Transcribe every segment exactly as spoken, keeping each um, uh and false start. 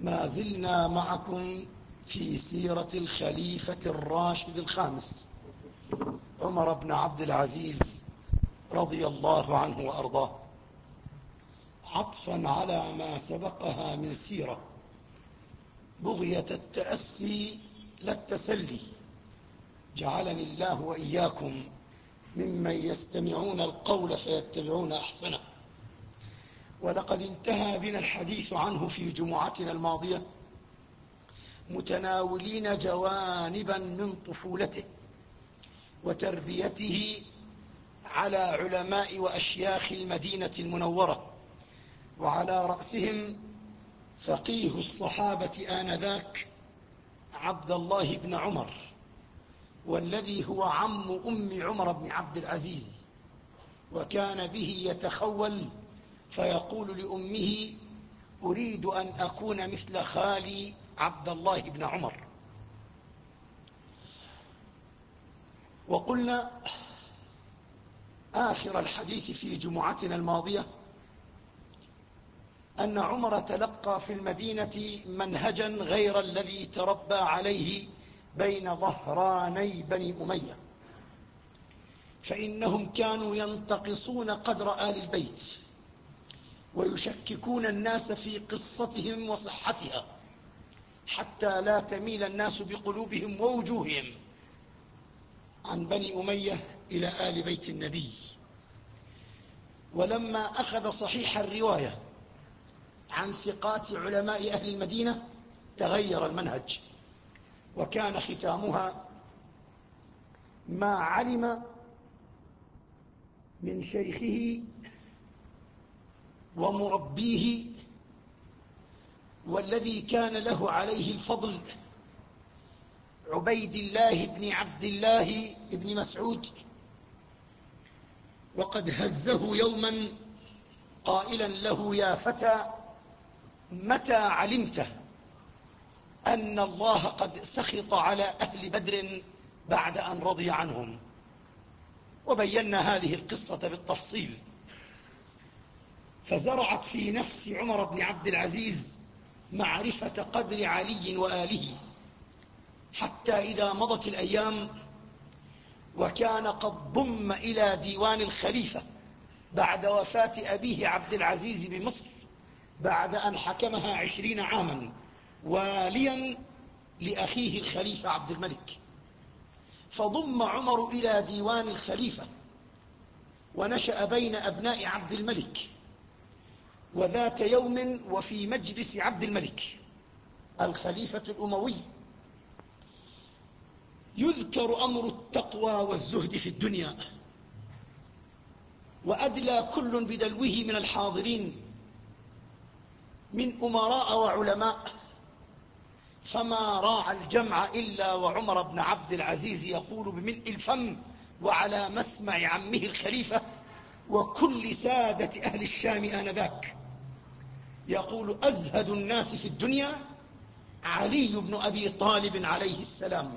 ما زلنا معكم في سيرة الخليفة الراشد الخامس عمر بن عبد العزيز رضي الله عنه وأرضاه، عطفا على ما سبقها من سيرة، بغية التأسي لا التسلي. جعلني الله وإياكم ممن يستمعون القول فيتبعون أحسنه. ولقد انتهى بنا الحديث عنه في جمعتنا الماضية، متناولين جوانبا من طفولته وتربيته على علماء وأشياخ المدينة المنورة، وعلى رأسهم فقيه الصحابة آنذاك عبد الله بن عمر، والذي هو عم أم عمر بن عبد العزيز، وكان به يتخول فيقول لأمه: أريد أن أكون مثل خالي عبد الله بن عمر. وقلنا آخر الحديث في جمعتنا الماضية أن عمر تلقى في المدينة منهجا غير الذي تربى عليه بين ظهراني بني أمية، فإنهم كانوا ينتقصون قدر آل البيت ويشككون الناس في قصتهم وصحتها، حتى لا تميل الناس بقلوبهم ووجوههم عن بني أمية إلى آل بيت النبي. ولما أخذ صحيح الرواية عن ثقات علماء أهل المدينة تغير المنهج، وكان ختامها: ما علم من شيخه ومربيه والذي كان له عليه الفضل عبيد الله بن عبد الله بن مسعود، وقد هزه يوما قائلا له: يا فتى، متى علمت أن الله قد سخط على أهل بدر بعد أن رضي عنهم؟ وبينا هذه القصة بالتفصيل، فزرعت في نفس عمر بن عبد العزيز معرفة قدر علي وآله، حتى إذا مضت الأيام وكان قد ضم إلى ديوان الخليفة بعد وفاة أبيه عبد العزيز بمصر بعد أن حكمها عشرين عاما واليا لأخيه الخليفة عبد الملك، فضم عمر إلى ديوان الخليفة ونشأ بين أبناء عبد الملك. وذات يوم وفي مجلس عبد الملك الخليفة الأموي يذكر أمر التقوى والزهد في الدنيا، وأدلى كل بدلوه من الحاضرين من أمراء وعلماء، فما راعى الجمع إلا وعمر بن عبد العزيز يقول بملء الفم وعلى مسمع عمه الخليفة وكل سادة أهل الشام آنذاك، يقول: أزهد الناس في الدنيا علي بن أبي طالب عليه السلام.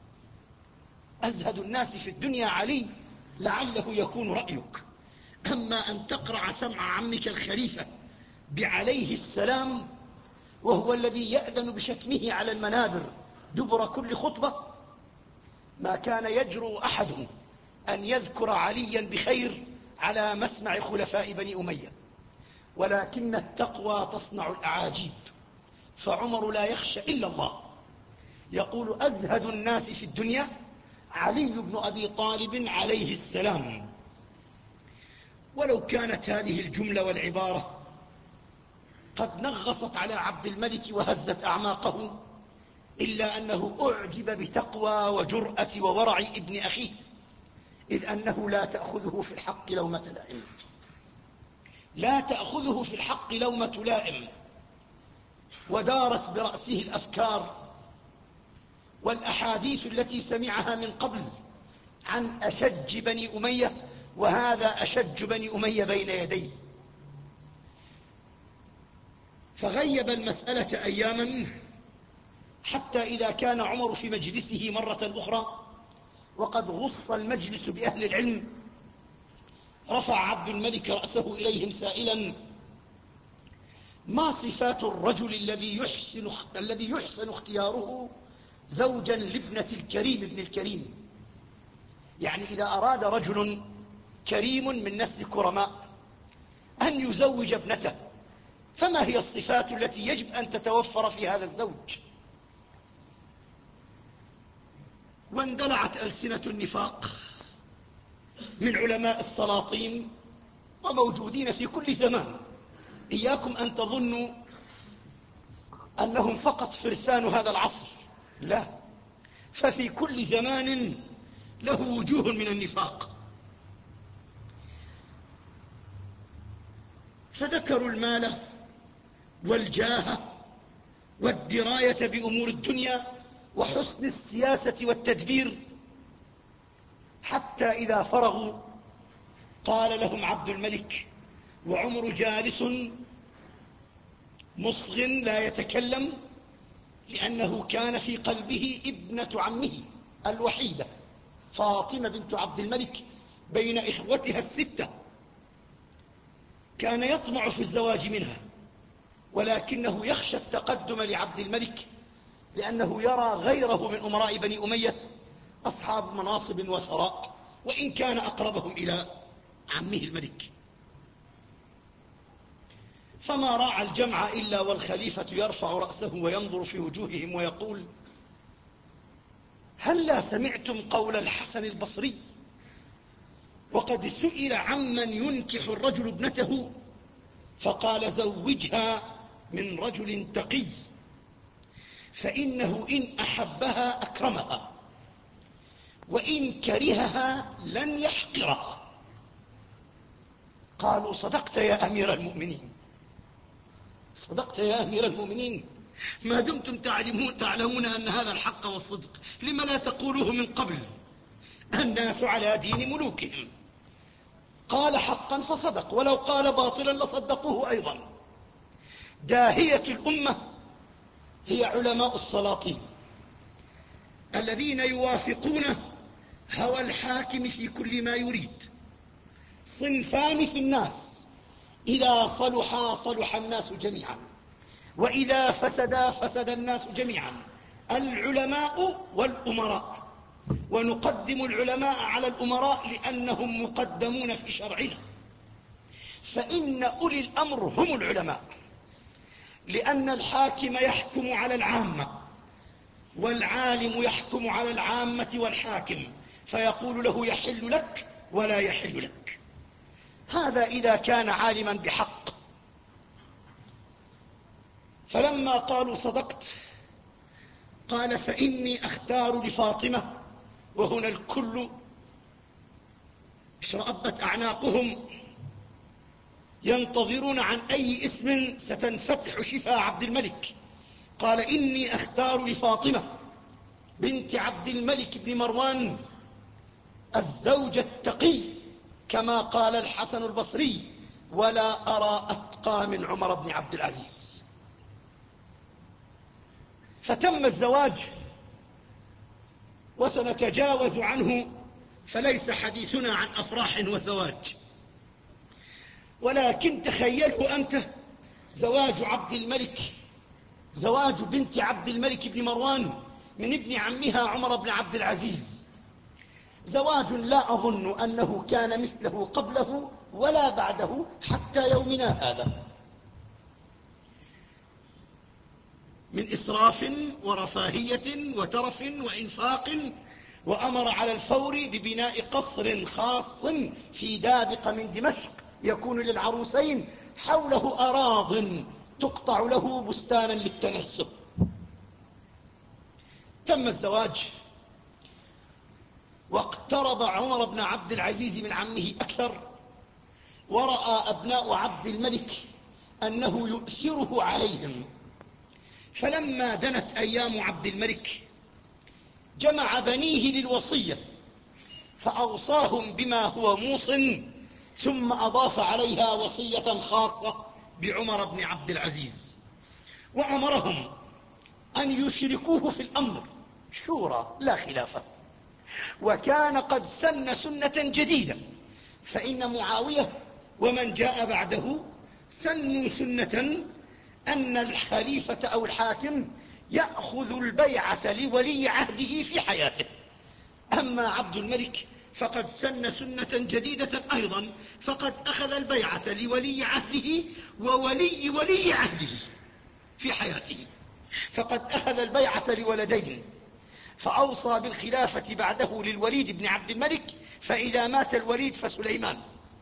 أزهد الناس في الدنيا علي، لعله يكون رأيك. أما أن تقرع سمع عمك الخليفة بعليه السلام وهو الذي يأذن بشتمه على المنابر دبر كل خطبة، ما كان يجرؤ أحد أن يذكر عليا بخير على مسمع خلفاء بني أمية، ولكن التقوى تصنع الأعاجيب، فعمر لا يخشى إلا الله، يقول: أزهد الناس في الدنيا علي بن أبي طالب عليه السلام. ولو كانت هذه الجملة والعبارة قد نغصت على عبد الملك وهزت أعماقه، إلا أنه أعجب بتقوى وجرأة وورع ابن أخيه، إذ أنه لا تأخذه في الحق لومة لائم، لا تأخذه في الحق لومة لائم. ودارت برأسه الأفكار والأحاديث التي سمعها من قبل عن أشج بني أمية، وهذا أشج بني أمية بين يديه، فغيب المسألة أياما، حتى إذا كان عمر في مجلسه مرة أخرى وقد غص المجلس بأهل العلم، رفع عبد الملك رأسه إليهم سائلا: ما صفات الرجل الذي يحسن الذي يحسن اختياره زوجا لابنة الكريم ابن الكريم؟ يعني إذا أراد رجل كريم من نسل كرماء أن يزوج ابنته، فما هي الصفات التي يجب أن تتوفر في هذا الزوج؟ واندلعت ألسنة النفاق من علماء السلاطين وموجودين في كل زمان. إياكم أن تظنوا أنهم فقط فرسان هذا العصر، لا، ففي كل زمان له وجوه من النفاق. فذكروا المال والجاه والدراية بأمور الدنيا وحسن السياسة والتدبير، حتى إذا فرغوا قال لهم عبد الملك وعمر جالس مصغ لا يتكلم، لأنه كان في قلبه ابنة عمه الوحيدة فاطمة بنت عبد الملك بين إخوتها الستة، كان يطمع في الزواج منها، ولكنه يخشى التقدم لعبد الملك لأنه يرى غيره من أمراء بني أمية أصحاب مناصب وثراء، وإن كان أقربهم إلى عمه الملك. فما راعى الجمع إلا والخليفة يرفع رأسه وينظر في وجوههم ويقول: هلا سمعتم قول الحسن البصري وقد سئل عمن ينكح الرجل ابنته فقال: زوجها من رجل تقي، فإنه إن أحبها أكرمها، وإن كرهها لن يحقرها. قالوا: صدقت يا أمير المؤمنين، صدقت يا أمير المؤمنين، ما دمتم تعلمون, تعلمون أن هذا الحق والصدق، لما لا تقولوه من قبل؟ الناس على دين ملوكهم. قال: حقا فصدق، ولو قال باطلا لصدقوه أيضا. داهية الأمة هي علماء السلاطين الذين يوافقون هوى الحاكم في كل ما يريد. صنفان في الناس: إذا صلحا صلح الناس جميعا، وإذا فسدا فسد الناس جميعا، العلماء والأمراء. ونقدم العلماء على الأمراء لأنهم مقدمون في شرعنا، فإن أولي الأمر هم العلماء، لأن الحاكم يحكم على العامة، والعالم يحكم على العامة والحاكم، فيقول له يحل لك ولا يحل لك. هذا إذا كان عالما بحق. فلما قالوا صدقت قال: فإني أختار لفاطمة. وهنا الكل اشرأبت أعناقهم ينتظرون عن أي اسم ستنفتح شفا عبد الملك. قال: إني أختار لفاطمة بنت عبد الملك بن مروان الزوج التقي، كما قال الحسن البصري: ولا أرى أتقى من عمر بن عبد العزيز. فتم الزواج، وسنتجاوز عنه، فليس حديثنا عن أفراح وزواج. ولكن تخيله أنت زواج عبد الملك، زواج بنت عبد الملك بن مروان من ابن عمها عمر بن عبد العزيز، زواج لا أظن أنه كان مثله قبله ولا بعده حتى يومنا هذا، من إسراف ورفاهية وترف وإنفاق. وأمر على الفور ببناء قصر خاص في دابق من دمشق يكون للعروسين حوله أراض تقطع له بستانا للتنسك. تم الزواج، واقترب عمر بن عبد العزيز من عمه أكثر، ورأى أبناء عبد الملك أنه يؤثره عليهم. فلما دنت أيام عبد الملك جمع بنيه للوصية فأوصاهم بما هو موص، ثم أضاف عليها وصية خاصة بعمر بن عبد العزيز، وأمرهم أن يشركوه في الأمر شورى لا خلافة. وكان قد سن سنة جديدة، فإن معاوية ومن جاء بعده سنوا سنة أن الخليفة أو الحاكم يأخذ البيعة لولي عهده في حياته. أما عبد الملك فقد سن سنة جديدة أيضا، فقد أخذ البيعة لولي عهده وولي ولي عهده في حياته، فقد أخذ البيعة لولدين، فأوصى بالخلافة بعده للوليد بن عبد الملك، فإذا مات الوليد فسليمان.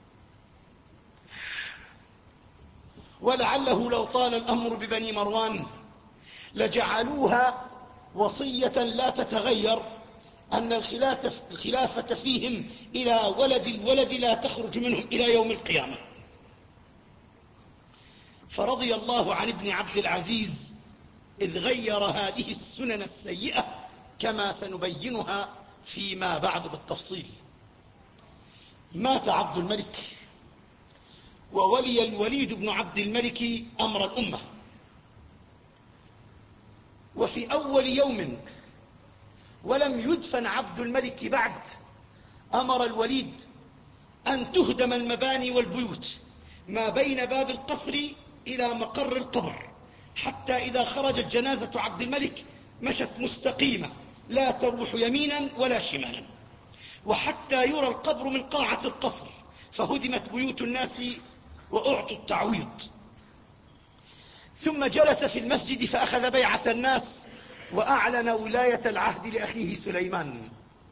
ولعله لو طال الأمر ببني مروان لجعلوها وصية لا تتغير، أن الخلافة فيهم إلى ولد الولد لا تخرج منهم إلى يوم القيامة. فرضي الله عن ابن عبد العزيز إذ غير هذه السنن السيئة، كما سنبينها فيما بعد بالتفصيل. مات عبد الملك وولي الوليد بن عبد الملك أمر الأمة. وفي أول يوم ولم يدفن عبد الملك بعد، أمر الوليد أن تهدم المباني والبيوت ما بين باب القصر إلى مقر القبر، حتى إذا خرجت جنازة عبد الملك مشت مستقيمة لا تروح يمينا ولا شمالا، وحتى يرى القبر من قاعة القصر، فهدمت بيوت الناس وأعطوا التعويض. ثم جلس في المسجد فأخذ بيعة الناس وأعلن ولاية العهد لأخيه سليمان.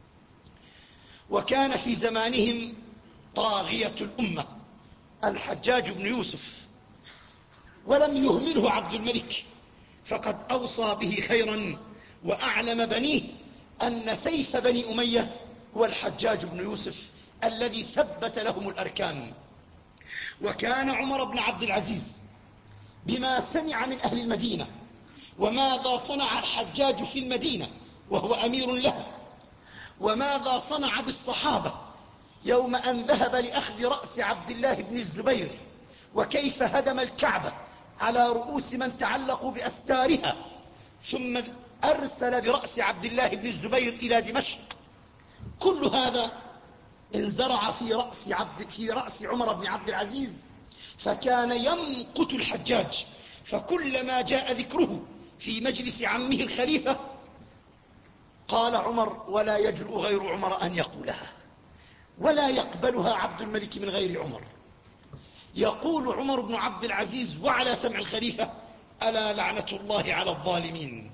وكان في زمانهم طاغية الأمة الحجاج بن يوسف، ولم يهمله عبد الملك، فقد أوصى به خيرا وأعلم بنيه أن سيف بني أمية هو الحجاج بن يوسف الذي ثبت لهم الأركان. وكان عمر بن عبد العزيز بما سمع من أهل المدينة وماذا صنع الحجاج في المدينة وهو أمير له، وماذا صنع بالصحابة يوم أن ذهب لأخذ رأس عبد الله بن الزبير، وكيف هدم الكعبة على رؤوس من تعلقوا بأستارها، ثم أرسل برأس عبد الله بن الزبير إلى دمشق. كل هذا انزرع في رأس, عبد في رأس عمر بن عبد العزيز، فكان يمقت الحجاج، فكلما جاء ذكره في مجلس عمه الخليفة قال عمر: ولا يجرؤ غير عمر أن يقولها، ولا يقبلها عبد الملك من غير عمر. يقول عمر بن عبد العزيز وعلى سمع الخليفة: ألا لعنة الله على الظالمين.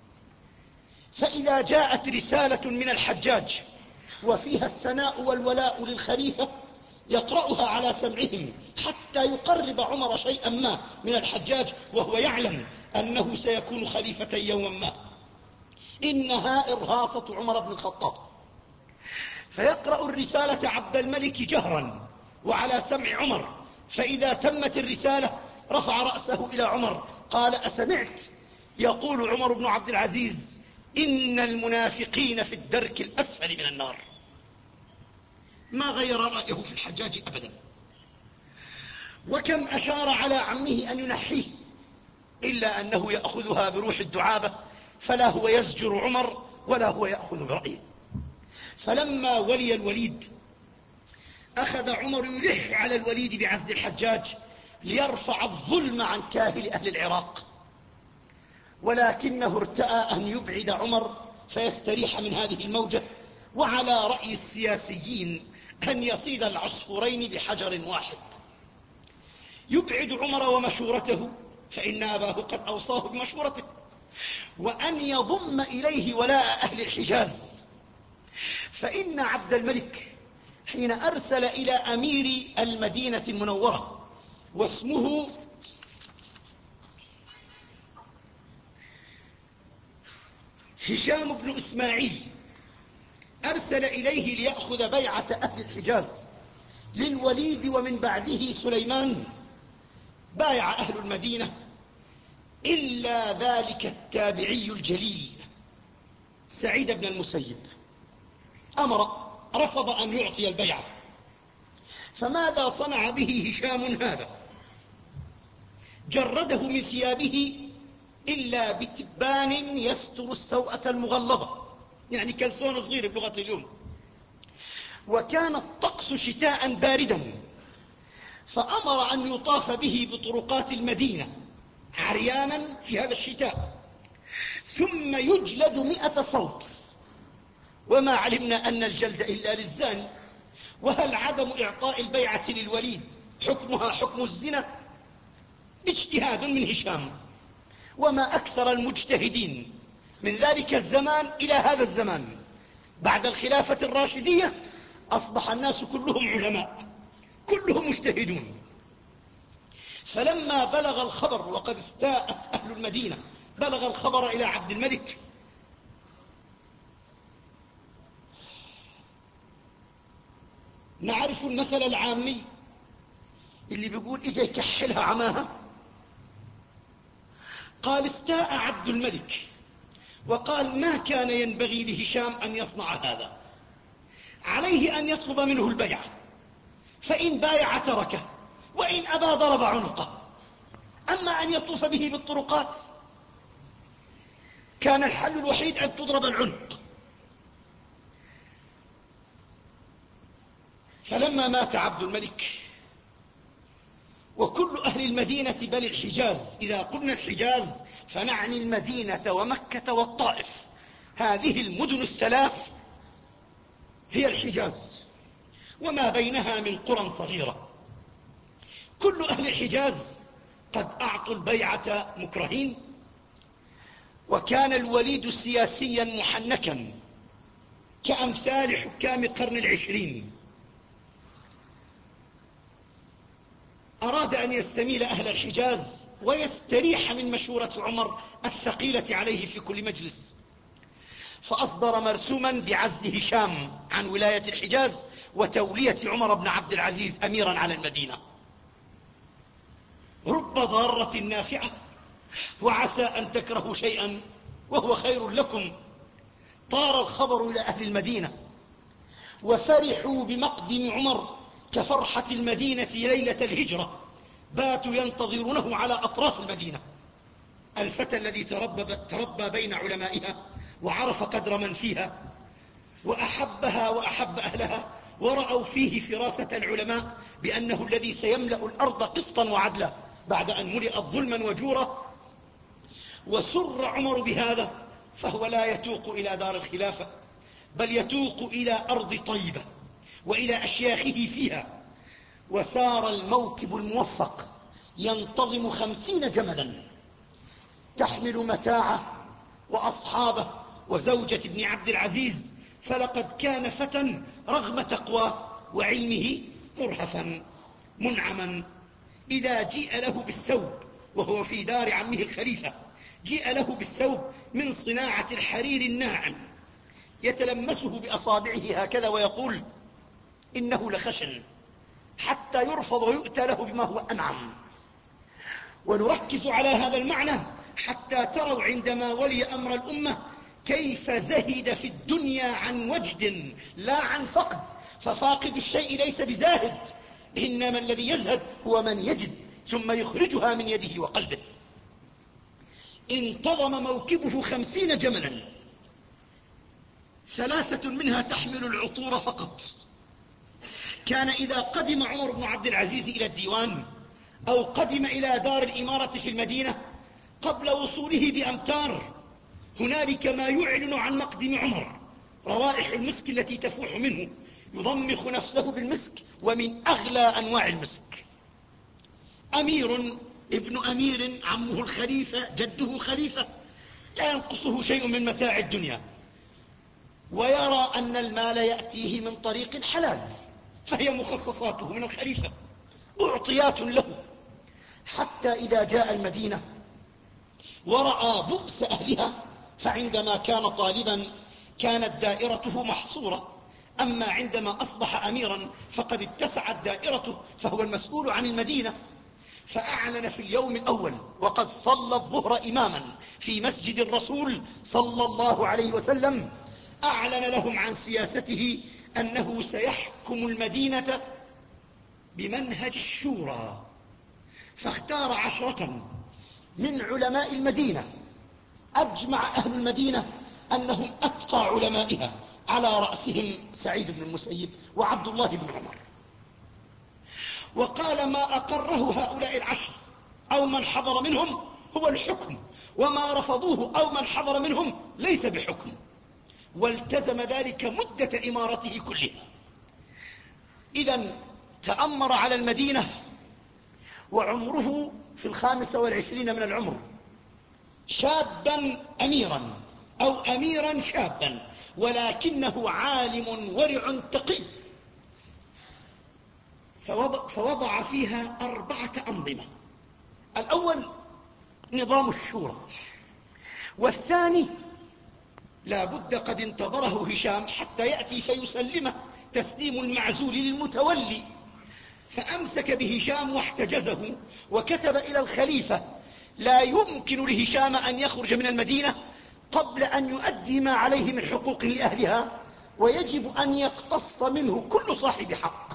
فإذا جاءت رسالة من الحجاج وفيها الثناء والولاء للخليفة يقرأها على سمعهم حتى يقرب عمر شيئا ما من الحجاج، وهو يعلم أنه سيكون خليفة يوما ما. إنها إرهاصة عمر بن الخطاب. فيقرأ الرسالة عبد الملك جهرا وعلى سمع عمر، فإذا تمت الرسالة رفع رأسه إلى عمر قال: أسمعت؟ يقول عمر بن عبد العزيز: إن المنافقين في الدرك الأسفل من النار. ما غير رأيه في الحجاج أبدا، وكم أشار على عمه أن ينحيه، إلا أنه يأخذها بروح الدعابة، فلا هو يزجر عمر ولا هو يأخذ برأيه. فلما ولي الوليد أخذ عمر يلح على الوليد بعزل الحجاج ليرفع الظلم عن كاهل أهل العراق، ولكنه ارتأى أن يبعد عمر فيستريح من هذه الموجة، وعلى رأي السياسيين أن يصيد العصفورين بحجر واحد: يبعد عمر ومشورته فإن أباه قد أوصاه بمشورته، وأن يضم إليه ولاء أهل الحجاز. فإن عبد الملك حين أرسل إلى أمير المدينة المنورة واسمه هشام بن إسماعيل، أرسل إليه ليأخذ بيعة أهل الحجاز للوليد ومن بعده سليمان. بايع أهل المدينة إلا ذلك التابعي الجليل سعيد بن المسيب، أمر رفض أن يعطي البيعة. فماذا صنع به هشام هذا؟ جرده من ثيابه إلا بتبان يستر السوءة المغلظة، يعني كلسون صغير بلغة اليوم. وكان الطقس شتاء باردا، فأمر أن يطاف به بطرقات المدينة عريانا في هذا الشتاء، ثم يجلد مئة صوت، وما علمنا أن الجلد إلا للزاني. وهل عدم إعطاء البيعة للوليد حكمها حكم الزنا؟ اجتهاد من هشام، وما أكثر المجتهدين من ذلك الزمان إلى هذا الزمان بعد الخلافة الراشدية أصبح الناس كلهم علماء، كلهم مجتهدون. فلما بلغ الخبر، وقد استاءت أهل المدينة، بلغ الخبر إلى عبد الملك، نعرف المثل العامي اللي بيقول إجا يكحلها عماها. قال استاء عبد الملك وقال ما كان ينبغي لهشام أن يصنع هذا، عليه أن يطلب منه البيعة، فإن بايع تركه، وإن أبى ضرب عنقه. أما أن يطوف به بالطرقات كان الحل الوحيد أن تضرب العنق. فلما مات عبد الملك وكل أهل المدينة بل الحجاز، إذا قلنا الحجاز فنعني المدينة ومكة والطائف، هذه المدن الثلاث هي الحجاز وما بينها من قرى صغيرة. كل أهل الحجاز قد أعطوا البيعة مكرهين، وكان الوليد سياسيا محنكا كأمثال حكام قرن العشرين. أراد أن يستميل أهل الحجاز ويستريح من مشورة عمر الثقيلة عليه في كل مجلس، فأصدر مرسوما بعزل هشام عن ولاية الحجاز وتولية عمر بن عبد العزيز أميرا على المدينة. رب ضارة نافعة، وعسى أن تكرهوا شيئا وهو خير لكم. طار الخبر إلى أهل المدينة وفرحوا بمقدم عمر كفرحة المدينة ليلة الهجرة، باتوا ينتظرونه على أطراف المدينة. الفتى الذي تربى, تربى بين علمائها وعرف قدر من فيها وأحبها وأحب أهلها، ورأوا فيه فراسة العلماء بأنه الذي سيملأ الأرض قسطا وعدلا بعد أن ملئت ظلما وجورا. وسر عمر بهذا، فهو لا يتوق إلى دار الخلافة بل يتوق إلى أرض طيبة وإلى أشياخه فيها. وسار الموكب الموفق ينتظم خمسين جملا تحمل متاعه وأصحابه وزوجة ابن عبد العزيز، فلقد كان فتى رغم تقواه وعلمه مرهفا منعما. إذا جيء له بالثوب وهو في دار عمه الخليفة، جيء له بالثوب من صناعة الحرير الناعم يتلمسه بأصابعه هكذا ويقول إنه لخشن، حتى يرفض ويؤتى له بما هو أنعم. ونركز على هذا المعنى حتى تروا عندما ولي أمر الأمة كيف زهد في الدنيا عن وجد لا عن فقد، ففاقد الشيء ليس بزاهد، إنما الذي يزهد هو من يجد ثم يخرجها من يده وقلبه. انتظم موكبه خمسين جملا، ثلاثة منها تحمل العطور فقط. كان إذا قدم عمر بن عبد العزيز إلى الديوان أو قدم إلى دار الإمارة في المدينة قبل وصوله بأمتار هنالك ما يعلن عن مقدم عمر، روائح المسك التي تفوح منه، يضمخ نفسه بالمسك ومن أغلى أنواع المسك. أمير ابن أمير، عمه الخليفة، جده خليفة، لا ينقصه شيء من متاع الدنيا، ويرى أن المال يأتيه من طريق حلال، فهي مخصصاته من الخليفة، أعطيات له. حتى إذا جاء المدينة ورأى بؤس أهلها، فعندما كان طالبا كانت دائرته محصورة، أما عندما أصبح أميرا فقد اتسعت دائرته، فهو المسؤول عن المدينة. فأعلن في اليوم الأول وقد صلى الظهر إماما في مسجد الرسول صلى الله عليه وسلم، أعلن لهم عن سياسته أنه سيحكم المدينة بمنهج الشورى. فاختار عشرة من علماء المدينة أجمع أهل المدينة أنهم أتقى علمائها، على رأسهم سعيد بن المسيب وعبد الله بن عمر. وقال ما أقره هؤلاء العشر أو من حضر منهم هو الحكم، وما رفضوه أو من حضر منهم ليس بحكم، والتزم ذلك مدة إمارته كلها. إذن تأمر على المدينة وعمره في الخامسة والعشرين من العمر، شابا أميرا أو أميرا شابا، ولكنه عالم ورع تقي. فوضع, فوضع فيها أربعة أنظمة: الأول نظام الشورى، والثاني لا بد قد انتظره هشام حتى يأتي فيسلمه تسليم المعزول للمتولي، فأمسك بهشام واحتجزه وكتب إلى الخليفة: لا يمكن لهشام أن يخرج من المدينة قبل أن يؤدي ما عليه من حقوق لأهلها، ويجب أن يقتص منه كل صاحب حق.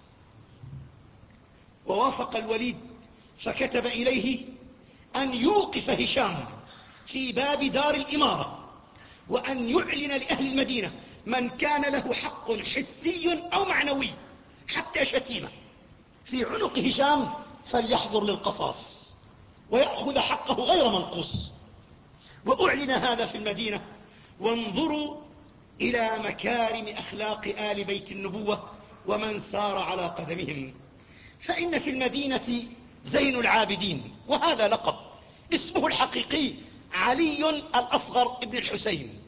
ووافق الوليد فكتب إليه أن يوقف هشام في باب دار الإمارة، وأن يعلن لأهل المدينة من كان له حق حسي أو معنوي حتى شتيمة في عنق هشام فليحضر للقصاص ويأخذ حقه غير منقوص. وأعلن هذا في المدينة. وانظروا إلى مكارم أخلاق آل بيت النبوة ومن سار على قدمهم. فإن في المدينة زين العابدين، وهذا لقب، اسمه الحقيقي علي الأصغر ابن الحسين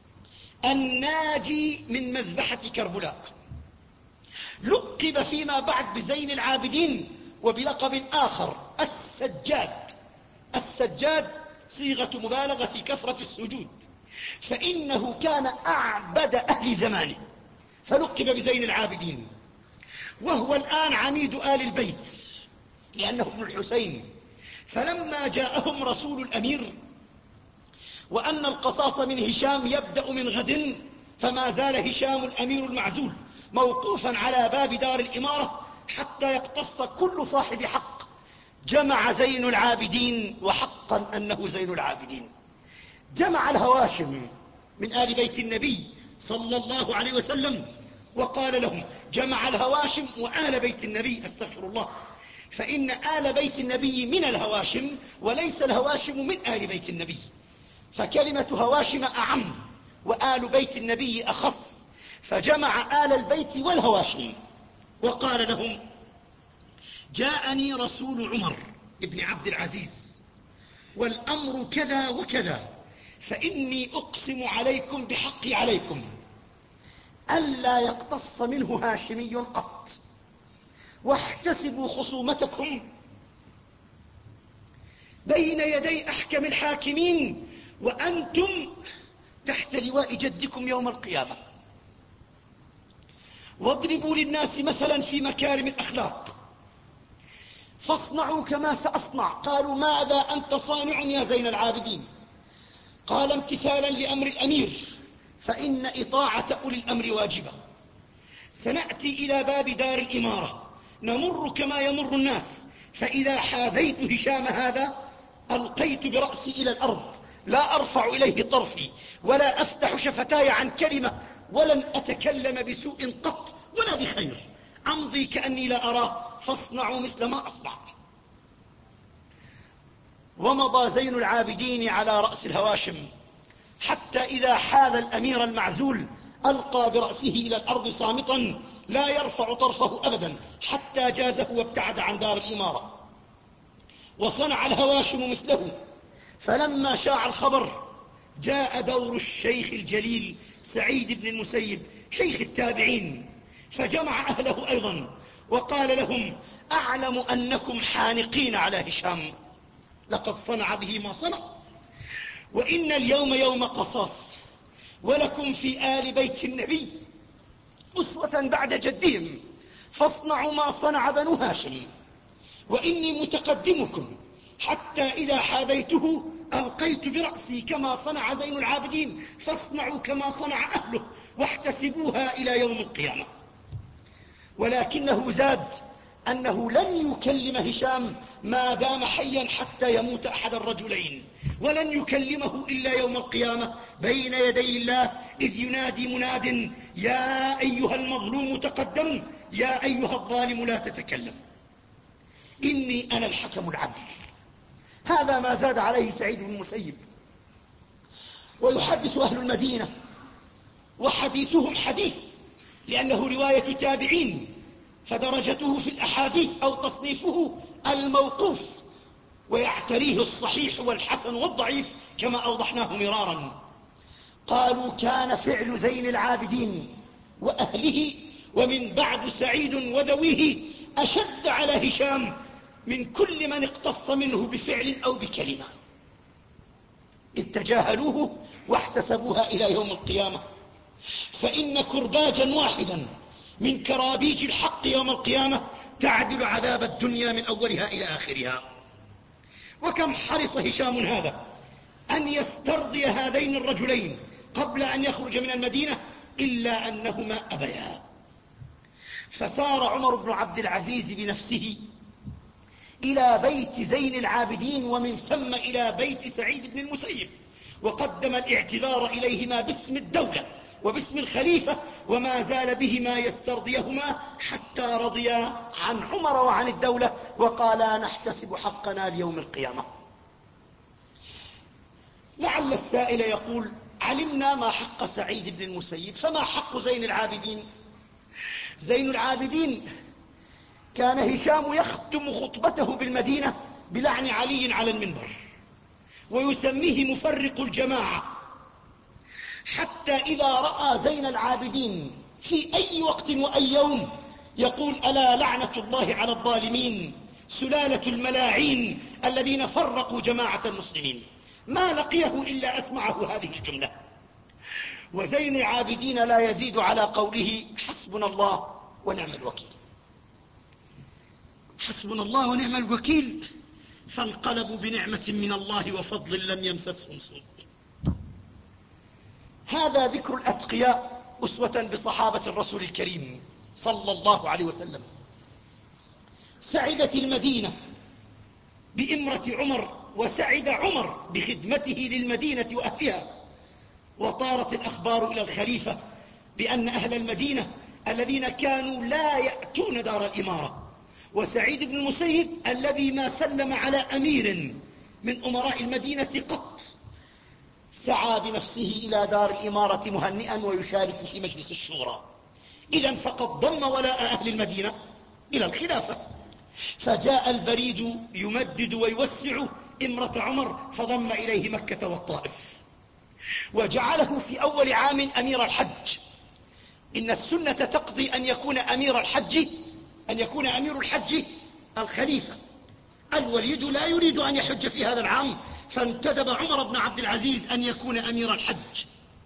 الناجي من مذبحة كربلاء، لقب فيما بعد بزين العابدين وبلقب آخر السجاد. السجاد صيغة مبالغة في كثرة السجود، فإنه كان أعبد أهل زمانه فلقب بزين العابدين. وهو الآن عميد آل البيت لأنه ابن الحسين. فلما جاءهم رسول الأمير وأن القصاص من هشام يبدأ من غد، فما زال هشام الأمير المعزول موقوفا على باب دار الإمارة حتى يقتص كل صاحب حق، جمع زين العابدين، وحقا أنه زين العابدين، جمع الهواشم من آل بيت النبي صلى الله عليه وسلم وقال لهم: جمع الهواشم وآل بيت النبي، استغفر الله، فإن آل بيت النبي من الهواشم وليس الهواشم من آل بيت النبي، فكلمة هواشم أعم وآل بيت النبي أخص، فجمع آل البيت والهواشم وقال لهم: جاءني رسول عمر ابن عبد العزيز والأمر كذا وكذا، فإني أقسم عليكم بحقي عليكم ألا يقتص منه هاشمي قط، واحتسبوا خصومتكم بين يدي أحكم الحاكمين وأنتم تحت لواء جدكم يوم القيامة، واضربوا للناس مثلا في مكارم الأخلاق، فاصنعوا كما سأصنع. قالوا: ماذا أنت صانع يا زين العابدين؟ قال: امتثالا لأمر الأمير، فإن إطاعة أولي الأمر واجبة. سنأتي إلى باب دار الإمارة نمر كما يمر الناس، فإذا حاذيت هشام هذا ألقيت برأسي إلى الأرض، لا أرفع إليه طرفي ولا أفتح شفتاي عن كلمة، ولن أتكلم بسوء قط ولا بخير، أمضي كأني لا أراه، فاصنعوا مثل ما أصنع. ومضى زين العابدين على رأس الهواشم حتى إذا حاذ الأمير المعزول ألقى برأسه إلى الأرض صامتا لا يرفع طرفه أبدا حتى جازه وابتعد عن دار الإمارة. وصنع الهواشم مثله. فلما شاع الخبر جاء دور الشيخ الجليل سعيد بن المسيب شيخ التابعين، فجمع أهله أيضا وقال لهم: أعلم أنكم حانقين على هشام، لقد صنع به ما صنع، وإن اليوم يوم قصاص، ولكم في آل بيت النبي أسوة بعد جدهم، فاصنعوا ما صنع بنو هاشم، وإني متقدمكم حتى إذا حاذيته ألقيت برأسي كما صنع زين العابدين، فاصنعوا كما صنع أهله واحتسبوها إلى يوم القيامة. ولكنه زاد أنه لن يكلم هشام ما دام حيا حتى يموت أحد الرجلين، ولن يكلمه إلا يوم القيامة بين يدي الله، إذ ينادي مناد: يا أيها المظلوم تقدم، يا أيها الظالم لا تتكلم، إني أنا الحكم العدل، هذا ما زاد عليه سعيد بن المسيب. ويحدث أهل المدينة وحديثهم حديث لأنه رواية تابعين، فدرجته في الأحاديث أو تصنيفه الموقوف، ويعتريه الصحيح والحسن والضعيف كما أوضحناه مرارا. قالوا كان فعل زين العابدين وأهله ومن بعد سعيد وذويه أشد على هشام من كل من اقتص منه بفعل أو بكلمة، إذ تجاهلوه واحتسبوها إلى يوم القيامة. فإن كرباجا واحدا من كرابيج الحق يوم القيامة تعدل عذاب الدنيا من أولها إلى آخرها. وكم حرص هشام هذا أن يسترضي هذين الرجلين قبل أن يخرج من المدينة، إلا أنهما أبيا. فسار عمر بن عبد العزيز بنفسه إلى بيت زين العابدين ومن ثم إلى بيت سعيد بن المسيب، وقدم الاعتذار إليهما باسم الدولة وباسم الخليفة، وما زال بهما يسترضيهما حتى رضيا عن عمر وعن الدولة وقالا نحتسب حقنا ليوم القيامة. لعل السائل يقول علمنا ما حق سعيد بن المسيب، فما حق زين العابدين؟ زين العابدين كان هشام يختم خطبته بالمدينة بلعن علي على المنبر، ويسميه مفرق الجماعة، حتى إذا رأى زين العابدين في أي وقت وأي يوم يقول ألا لعنة الله على الظالمين سلالة الملاعين الذين فرقوا جماعة المسلمين. ما لقيه إلا أسمعه هذه الجملة. وزين العابدين لا يزيد على قوله حسبنا الله ونعم الوكيل، حسبنا الله ونعم الوكيل. فانقلبوا بنعمة من الله وفضل لم يمسسهم سوء. هذا ذكر الأتقياء أسوة بصحابة الرسول الكريم صلى الله عليه وسلم. سعدت المدينة بإمرة عمر، وسعد عمر بخدمته للمدينة وأهلها، وطارت الأخبار إلى الخليفة بأن أهل المدينة الذين كانوا لا يأتون دار الإمارة، وسعيد بن المسيب الذي ما سلم على أمير من أمراء المدينة قط، سعى بنفسه إلى دار الإمارة مهنئا ويشارك في مجلس الشورى. إذن فقد ضم ولاء أهل المدينة إلى الخلافة. فجاء البريد يمدد ويوسع إمرة عمر، فضم إليه مكة والطائف، وجعله في أول عام أمير الحج. إن السنة تقضي أن يكون أمير الحج أن يكون أمير الحج الخليفة. الوليد لا يريد أن يحج في هذا العام، فانتدب عمر بن عبد العزيز أن يكون أمير الحج.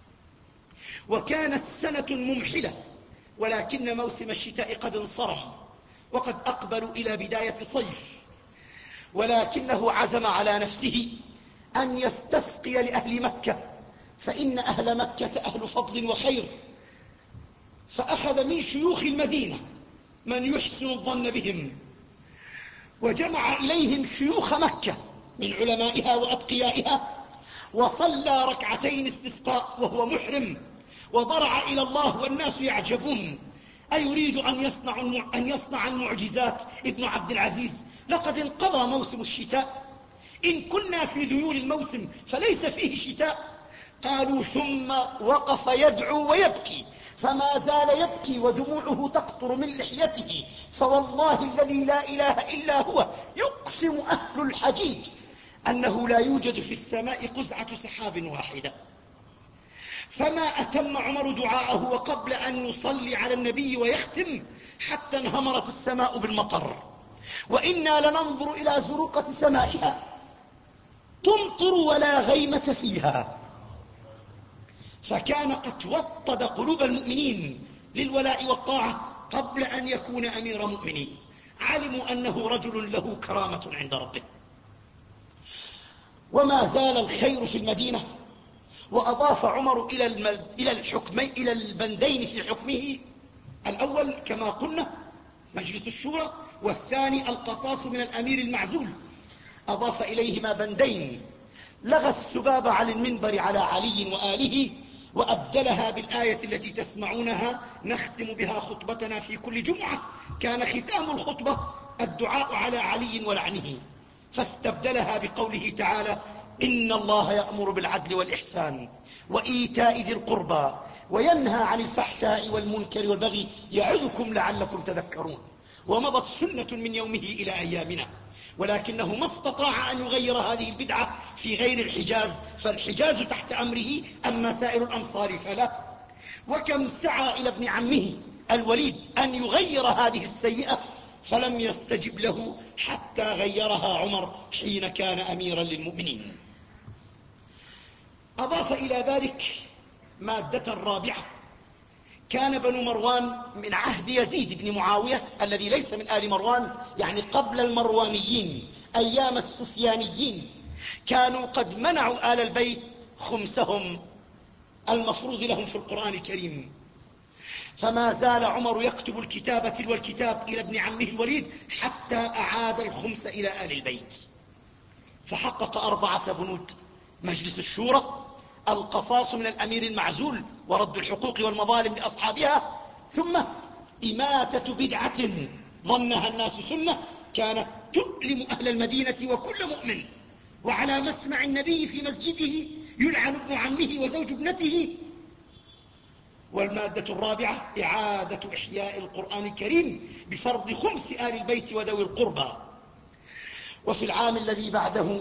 وكانت سنة ممحلة، ولكن موسم الشتاء قد انصرم وقد أقبلوا إلى بداية صيف، ولكنه عزم على نفسه أن يستسقي لأهل مكة، فإن أهل مكة أهل فضل وخير. فأخذ من شيوخ المدينة من يحسن الظن بهم، وجمع إليهم شيوخ مكة من علمائها وأتقيائها، وصلى ركعتين استسقاء وهو محرم، وضرع إلى الله والناس يعجبون. أيريد أن يصنع, أن يصنع المعجزات ابن عبد العزيز؟ لقد انقضى موسم الشتاء، إن كنا في ذيول الموسم فليس فيه شتاء. قالوا ثم وقف يدعو ويبكي، فما زال يبكي ودموعه تقطر من لحيته، فوالله الذي لا إله إلا هو يقسم أهل الحجيج أنه لا يوجد في السماء قزعة سحاب واحدة. فما أتم عمر دعاءه وقبل أن يصلي على النبي ويختم حتى انهمرت السماء بالمطر، وإنا لننظر إلى زروقة سمائها تمطر ولا غيمة فيها. فكان قد وطد قلوب المؤمنين للولاء والطاعة قبل أن يكون أمير مؤمنين. علموا أنه رجل له كرامة عند ربه. وما زال الخير في المدينة، وأضاف عمر إلى إلى الحكمين إلى البندين في حكمه: الأول كما قلنا مجلس الشورى، والثاني القصاص من الأمير المعزول. أضاف إليهما بندين: لغى السباب عن المنبر على علي وآله، وأبدلها بالآية التي تسمعونها نختم بها خطبتنا في كل جمعة. كان ختام الخطبة الدعاء على علي ولعنه. فاستبدلها بقوله تعالى: إن الله يأمر بالعدل والإحسان وإيتاء ذي القربى وينهى عن الفحشاء والمنكر والبغي يعظكم لعلكم تذكرون. ومضت سنة من يومه إلى أيامنا، ولكنه ما استطاع أن يغير هذه البدعة في غير الحجاز، فالحجاز تحت أمره، أما سائر الأمصار فلا. وكم سعى إلى ابن عمه الوليد أن يغير هذه السيئة فلم يستجب له حتى غيرها عمر حين كان أميرا للمؤمنين. أضاف إلى ذلك مادة رابعة: كان بنو مروان من عهد يزيد بن معاوية الذي ليس من آل مروان، يعني قبل المروانيين أيام السفيانيين، كانوا قد منعوا آل البيت خمسهم المفروض لهم في القرآن الكريم. فما زال عمر يكتب الكتابة والكتاب إلى ابن عمه الوليد حتى أعاد الخمس إلى آل البيت، فحقق أربعة بنود: مجلس الشورى، القصاص من الأمير المعزول ورد الحقوق والمظالم لأصحابها، ثم إماتة بدعة ظنها الناس سنة كانت تؤلم أهل المدينة وكل مؤمن، وعلى مسمع النبي في مسجده يلعن ابن عمه وزوج ابنته. والمادة الرابعة: إعادة إحياء القرآن الكريم بفرض خمس آل البيت وذوي القربى. وفي العام الذي بعده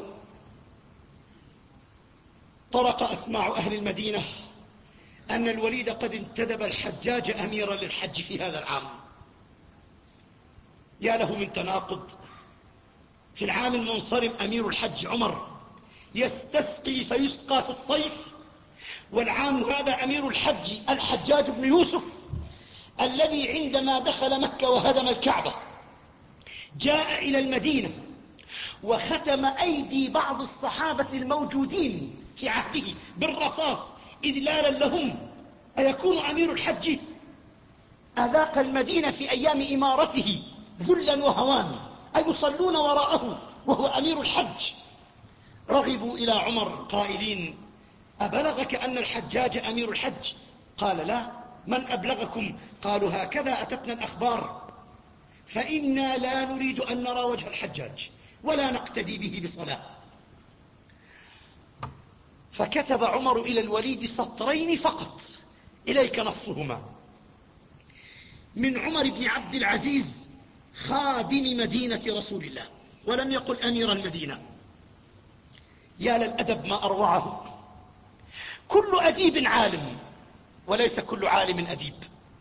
طرق أسماع أهل المدينة أن الوليد قد انتدب الحجاج أميرا للحج في هذا العام. يا له من تناقض! في العام المنصرم أمير الحج عمر يستسقي فيسقى في الصيف، والعام هذا أمير الحج الحجاج بن يوسف الذي عندما دخل مكة وهدم الكعبة جاء إلى المدينة وختم أيدي بعض الصحابة الموجودين في عهده بالرصاص إذلالا لهم. أيكون أمير الحج أذاق المدينة في أيام إمارته ذلا وهوان، أيصلون وراءه وهو أمير الحج؟ رغبوا إلى عمر قائلين: أبلغك أن الحجاج أمير الحج؟ قال: لا. من أبلغكم؟ قالوا: هكذا أتتنا الأخبار، فإنا لا نريد أن نرى وجه الحجاج ولا نقتدي به بصلاة. فكتب عمر إلى الوليد سطرين فقط، إليك نصهما: من عمر بن عبد العزيز خادم مدينة رسول الله، ولم يقل أمير المدينة. يا للأدب ما أروعه! كل أديب عالم وليس كل عالم أديب.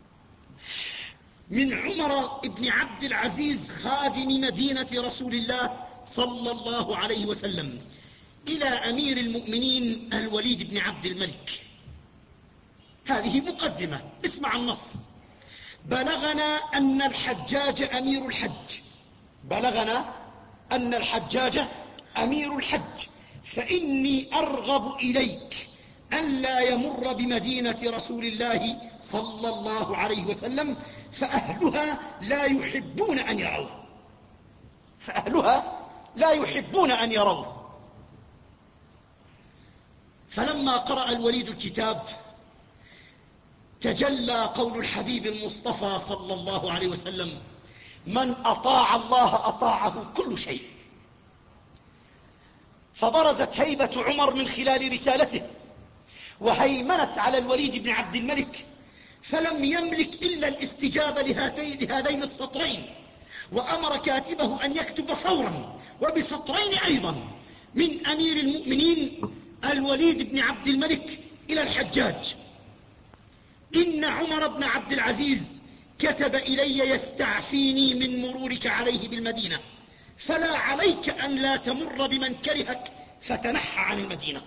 من عمر بن عبد العزيز خادم مدينة رسول الله صلى الله عليه وسلم إلى أمير المؤمنين الوليد بن عبد الملك. هذه مقدمة، اسمع النص: بلغنا أن الحجاج أمير الحج بلغنا أن الحجاج أمير الحج فإني أرغب إليك أن لا يمر بمدينة رسول الله صلى الله عليه وسلم فأهلها لا يحبون أن يروه فأهلها لا يحبون أن يروه فلما قرأ الوليد الكتاب تجلى قول الحبيب المصطفى صلى الله عليه وسلم: من أطاع الله أطاعه كل شيء. فبرزت هيبة عمر من خلال رسالته وهيمنت على الوليد بن عبد الملك، فلم يملك إلا الاستجابة لهذين السطرين، وأمر كاتبه أن يكتب فورا وبسطرين أيضا: من أمير المؤمنين الوليد بن عبد الملك إلى الحجاج: إن عمر بن عبد العزيز كتب إلي يستعفيني من مرورك عليه بالمدينة، فلا عليك أن لا تمر بمن كرهك فتنحى عن المدينة.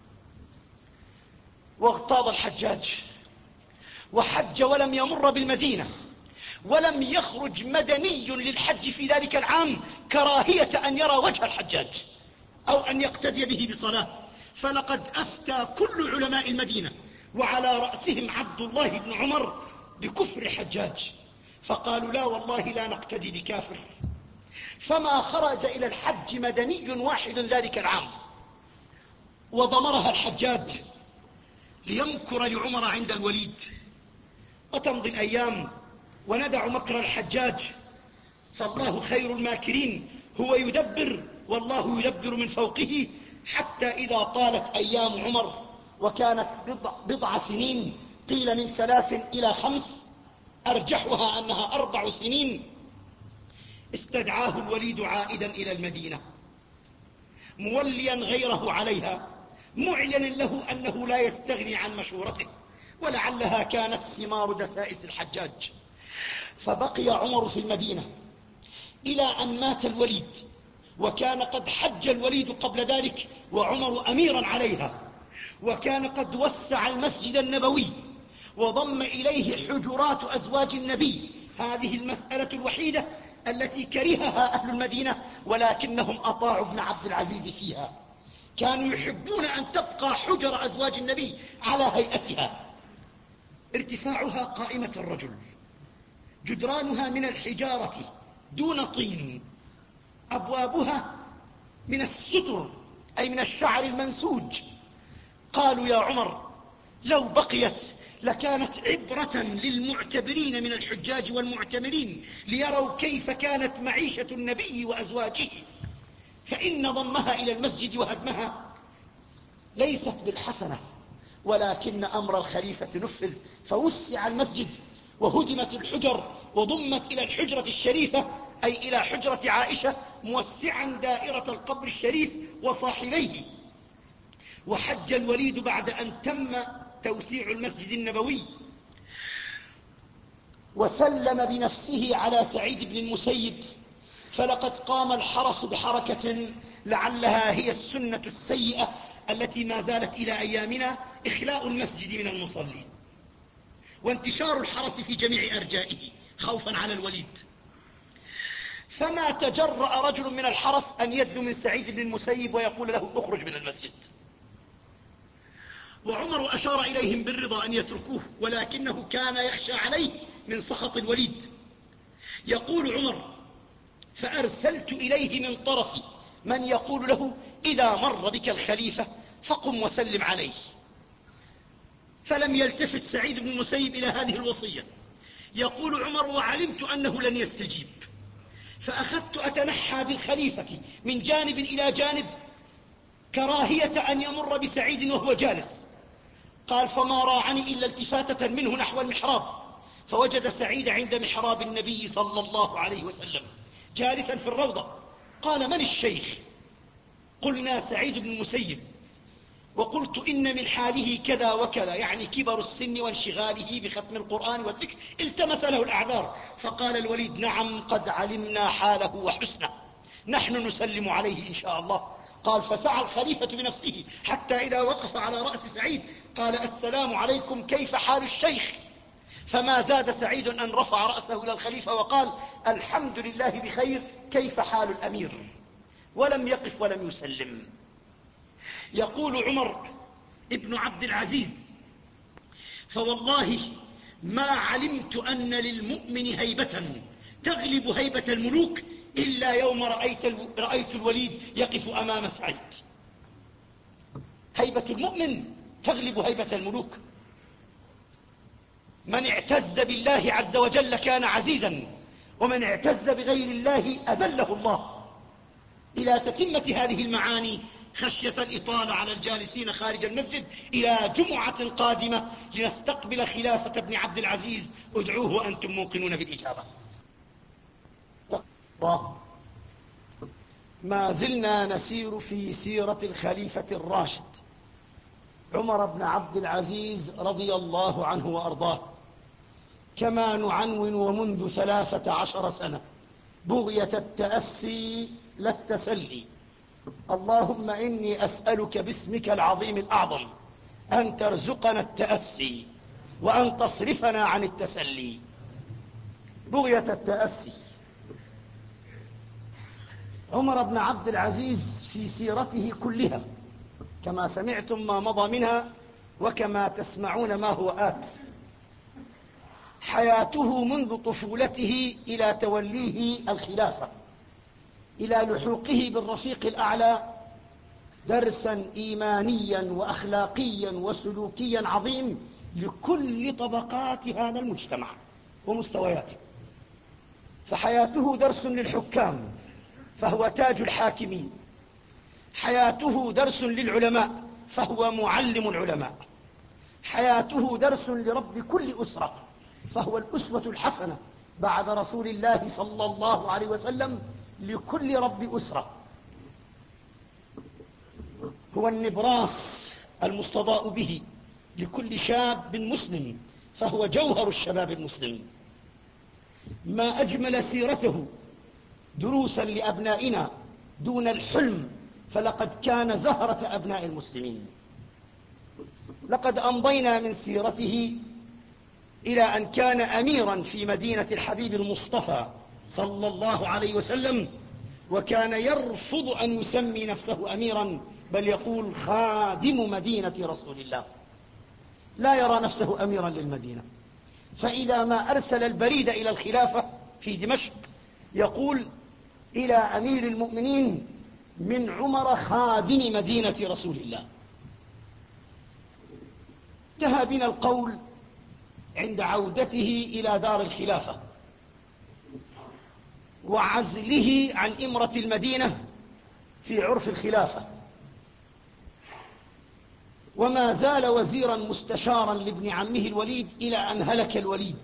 واغتاظ الحجاج وحج ولم يمر بالمدينة، ولم يخرج مدني للحج في ذلك العام كراهية أن يرى وجه الحجاج أو أن يقتدي به بصلاة، فلقد أفتى كل علماء المدينة وعلى رأسهم عبد الله بن عمر بكفر حجاج، فقالوا: لا والله لا نقتدي بكافر. فما خرج إلى الحج مدني واحد ذلك العام. وضمرها الحجاج ليمكر لعمر عند الوليد، وتمضي الأيام وندع مكر الحجاج، فالله خير الماكرين، هو يدبر والله يدبر من فوقه، حتى إذا طالت أيام عمر وكانت بضع, بضع سنين، قيل من ثلاث إلى خمس، أرجحها أنها أربع سنين، استدعاه الوليد عائدا إلى المدينة موليا غيره عليها، معلنا له أنه لا يستغني عن مشورته، ولعلها كانت ثمار دسائس الحجاج. فبقي عمر في المدينة إلى أن مات الوليد، وكان قد حج الوليد قبل ذلك وعمر أميرا عليها، وكان قد وسع المسجد النبوي وضم إليه حجرات أزواج النبي، هذه المسألة الوحيدة التي كرهها أهل المدينة، ولكنهم أطاعوا ابن عبد العزيز فيها. كانوا يحبون أن تبقى حجر أزواج النبي على هيئتها، ارتفاعها قائمة الرجل، جدرانها من الحجارة دون طين، أبوابها من الستر أي من الشعر المنسوج. قالوا يا عمر لو بقيت لكانت عبرة للمعتبرين من الحجاج والمعتمرين ليروا كيف كانت معيشة النبي وأزواجه، فإن ضمها إلى المسجد وهدمها ليست بالحسنة، ولكن أمر الخليفة نفذ، فوسع المسجد وهدمت الحجر وضمت إلى الحجرة الشريفة أي إلى حجرة عائشة، موسعا دائرة القبر الشريف وصاحبيه. وحج الوليد بعد أن تم توسيع المسجد النبوي، وسلم بنفسه على سعيد بن المسيب، فلقد قام الحرس بحركة لعلها هي السنة السيئة التي ما زالت إلى أيامنا، إخلاء المسجد من المصلين وانتشار الحرس في جميع أرجائه خوفا على الوليد. فما تجرأ رجل من الحرس أن يدنو من سعيد بن المسيب ويقول له اخرج من المسجد، وعمر أشار إليهم بالرضا أن يتركوه، ولكنه كان يخشى عليه من سخط الوليد. يقول عمر فأرسلت إليه من طرفي من يقول له إذا مر بك الخليفة فقم وسلم عليه، فلم يلتفت سعيد بن المسيب إلى هذه الوصية. يقول عمر وعلمت أنه لن يستجيب، فأخذت أتنحى بالخليفة من جانب إلى جانب كراهية أن يمر بسعيد وهو جالس. قال فما راعني إلا التفاتة منه نحو المحراب، فوجد سعيد عند محراب النبي صلى الله عليه وسلم جالسا في الروضة. قال من الشيخ؟ قلنا سعيد بن المسيب، وقلت إن من حاله كذا وكذا، يعني كبر السن وانشغاله بختم القرآن والذكر التمس له الأعذار. فقال الوليد نعم قد علمنا حاله وحسنه، نحن نسلم عليه إن شاء الله. قال فسعى الخليفة بنفسه حتى إذا وقف على رأس سعيد قال السلام عليكم كيف حال الشيخ؟ فما زاد سعيد أن رفع رأسه إلى الخليفة وقال الحمد لله بخير كيف حال الأمير، ولم يقف ولم يسلم. يقول عمر ابن عبد العزيز فوالله ما علمت أن للمؤمن هيبة تغلب هيبة الملوك إلا يوم رأيت, رأيت الوليد يقف أمام سعيد. هيبة المؤمن تغلب هيبة الملوك. من اعتز بالله عز وجل كان عزيزا، ومن اعتز بغير الله أذله الله. إلى تتمة هذه المعاني خشية الإطالة على الجالسين خارج المسجد إلى جمعة قادمة لنستقبل خلافة ابن عبد العزيز، ادعوه وأنتم موقنون بالإجابة. ما زلنا نسير في سيرة الخليفة الراشد عمر بن عبد العزيز رضي الله عنه وأرضاه، كما نعنون ومنذ ثلاثة عشر سنة بغية التأسي لا التسلي. اللهم إني أسألك باسمك العظيم الأعظم أن ترزقنا التأسي وأن تصرفنا عن التسلي. بغية التأسي. عمر بن عبد العزيز في سيرته كلها كما سمعتم ما مضى منها وكما تسمعون ما هو آت، حياته منذ طفولته إلى توليه الخلافة إلى لحوقه بالرفيق الأعلى درسا إيمانيا وأخلاقيا وسلوكيا عظيم لكل طبقات هذا المجتمع ومستوياته. فحياته درس للحكام فهو تاج الحاكمين. حياته درس للعلماء فهو معلم العلماء. حياته درس لرب كل أسرة فهو الأسوة الحسنة بعد رسول الله صلى الله عليه وسلم لكل رب أسرة. هو النبراس المستضاء به لكل شاب مسلم فهو جوهر الشباب المسلمين. ما أجمل سيرته دروسا لأبنائنا دون الحلم، فلقد كان زهرة أبناء المسلمين. لقد أمضينا من سيرته إلى أن كان أميرا في مدينة الحبيب المصطفى صلى الله عليه وسلم، وكان يرفض أن يسمي نفسه أميرا بل يقول خادم مدينة رسول الله، لا يرى نفسه أميرا للمدينة. فإذا ما أرسل البريد إلى الخلافة في دمشق يقول إلى أمير المؤمنين من عمر خادم مدينة رسول الله. انتهى بنا القول عند عودته إلى دار الخلافة وعزله عن إمرة المدينة في عرف الخلافة، وما زال وزيرا مستشارا لابن عمه الوليد إلى أن هلك الوليد.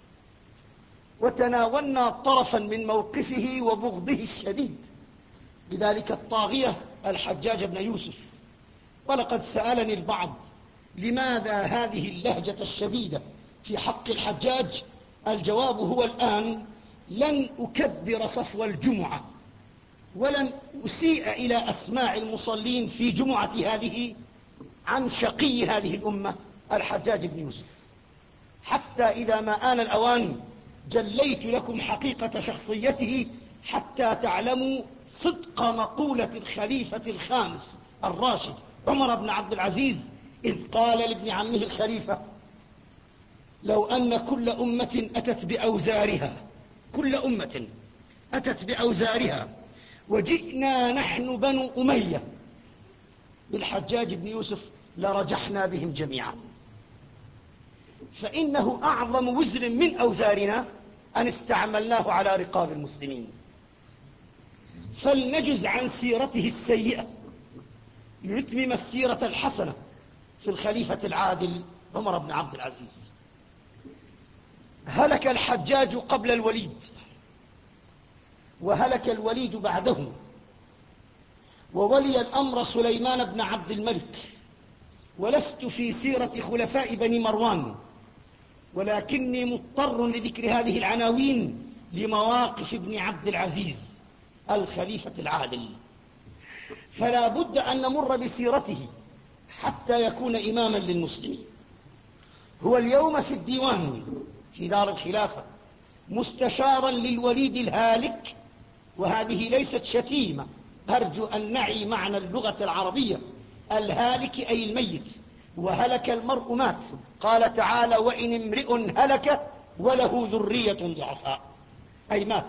وتناولنا طرفا من موقفه وبغضه الشديد بذلك الطاغية الحجاج بن يوسف. ولقد سألني البعض لماذا هذه اللهجة الشديدة في حق الحجاج؟ الجواب هو الآن: لن أكبر صفو الجمعة ولن أسيء إلى أسماع المصلين في جمعة هذه عن شقي هذه الأمة الحجاج بن يوسف، حتى إذا ما آن الأوان جليت لكم حقيقة شخصيته حتى تعلموا صدق مقولة الخليفة الخامس الراشد عمر بن عبد العزيز إذ قال لابن عمه الخليفة: لو أن كل أمة أتت بأوزارها كل أمة أتت بأوزارها وجئنا نحن بنو أمية بالحجاج بن يوسف لرجحنا بهم جميعا، فإنه أعظم وزر من أوزارنا أن استعملناه على رقاب المسلمين. فلنجز عن سيرته السيئة لنتمم السيرة الحسنة في الخليفة العادل عمر بن عبد العزيز. هلك الحجاج قبل الوليد وهلك الوليد بعده، وولي الأمر سليمان بن عبد الملك. ولست في سيرة خلفاء بني مروان، ولكني مضطر لذكر هذه العناوين لمواقف ابن عبد العزيز الخليفة العادل. فلا بد أن نمر بسيرته حتى يكون إماما للمسلمين. هو اليوم في الديوان في دار الخلافة مستشارا للوليد الهالك، وهذه ليست شتيمة، أرجو أن نعي معنى اللغة العربية. الهالك أي الميت، وهلك المرء مات. قال تعالى: وإن امرئ هلك وله ذرية ضعفاء، أي مات.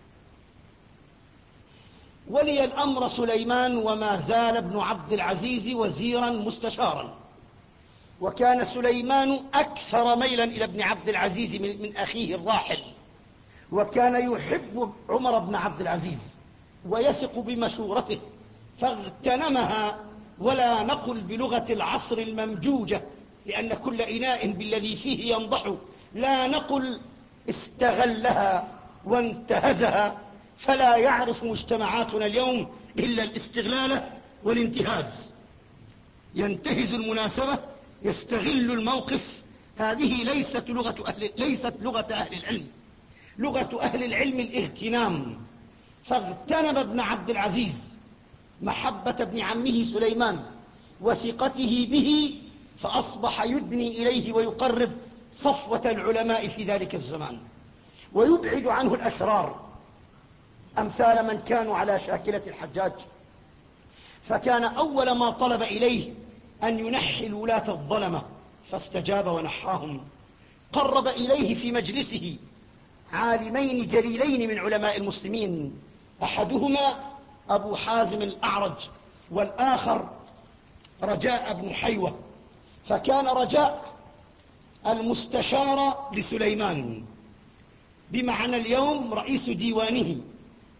ولي الأمر سليمان، وما زال ابن عبد العزيز وزيرا مستشارا. وكان سليمان أكثر ميلا إلى ابن عبد العزيز من أخيه الراحل، وكان يحب عمر بن عبد العزيز ويثق بمشورته فاغتنمها، ولا نقل بلغة العصر الممجوجة لأن كل إناء بالذي فيه ينضح، لا نقل استغلها وانتهزها، فلا يعرف مجتمعاتنا اليوم إلا الاستغلال والانتهاز. ينتهز المناسبة، يستغل الموقف. هذه ليست لغة أهل, ليست لغة أهل العلم. لغة أهل العلم الاغتنام. فاغتنم ابن عبد العزيز محبة ابن عمه سليمان وثقته به، فأصبح يدني إليه ويقرب صفوة العلماء في ذلك الزمان، ويبعد عنه الأشرار أمثال من كانوا على شاكلة الحجاج. فكان أول ما طلب إليه أن ينحي الولاة الظلمة، فاستجاب ونحاهم. قرب إليه في مجلسه عالمين جليلين من علماء المسلمين، أحدهما أبو حازم الأعرج والآخر رجاء بن حيوة. فكان رجاء المستشار لسليمان، بمعنى اليوم رئيس ديوانه،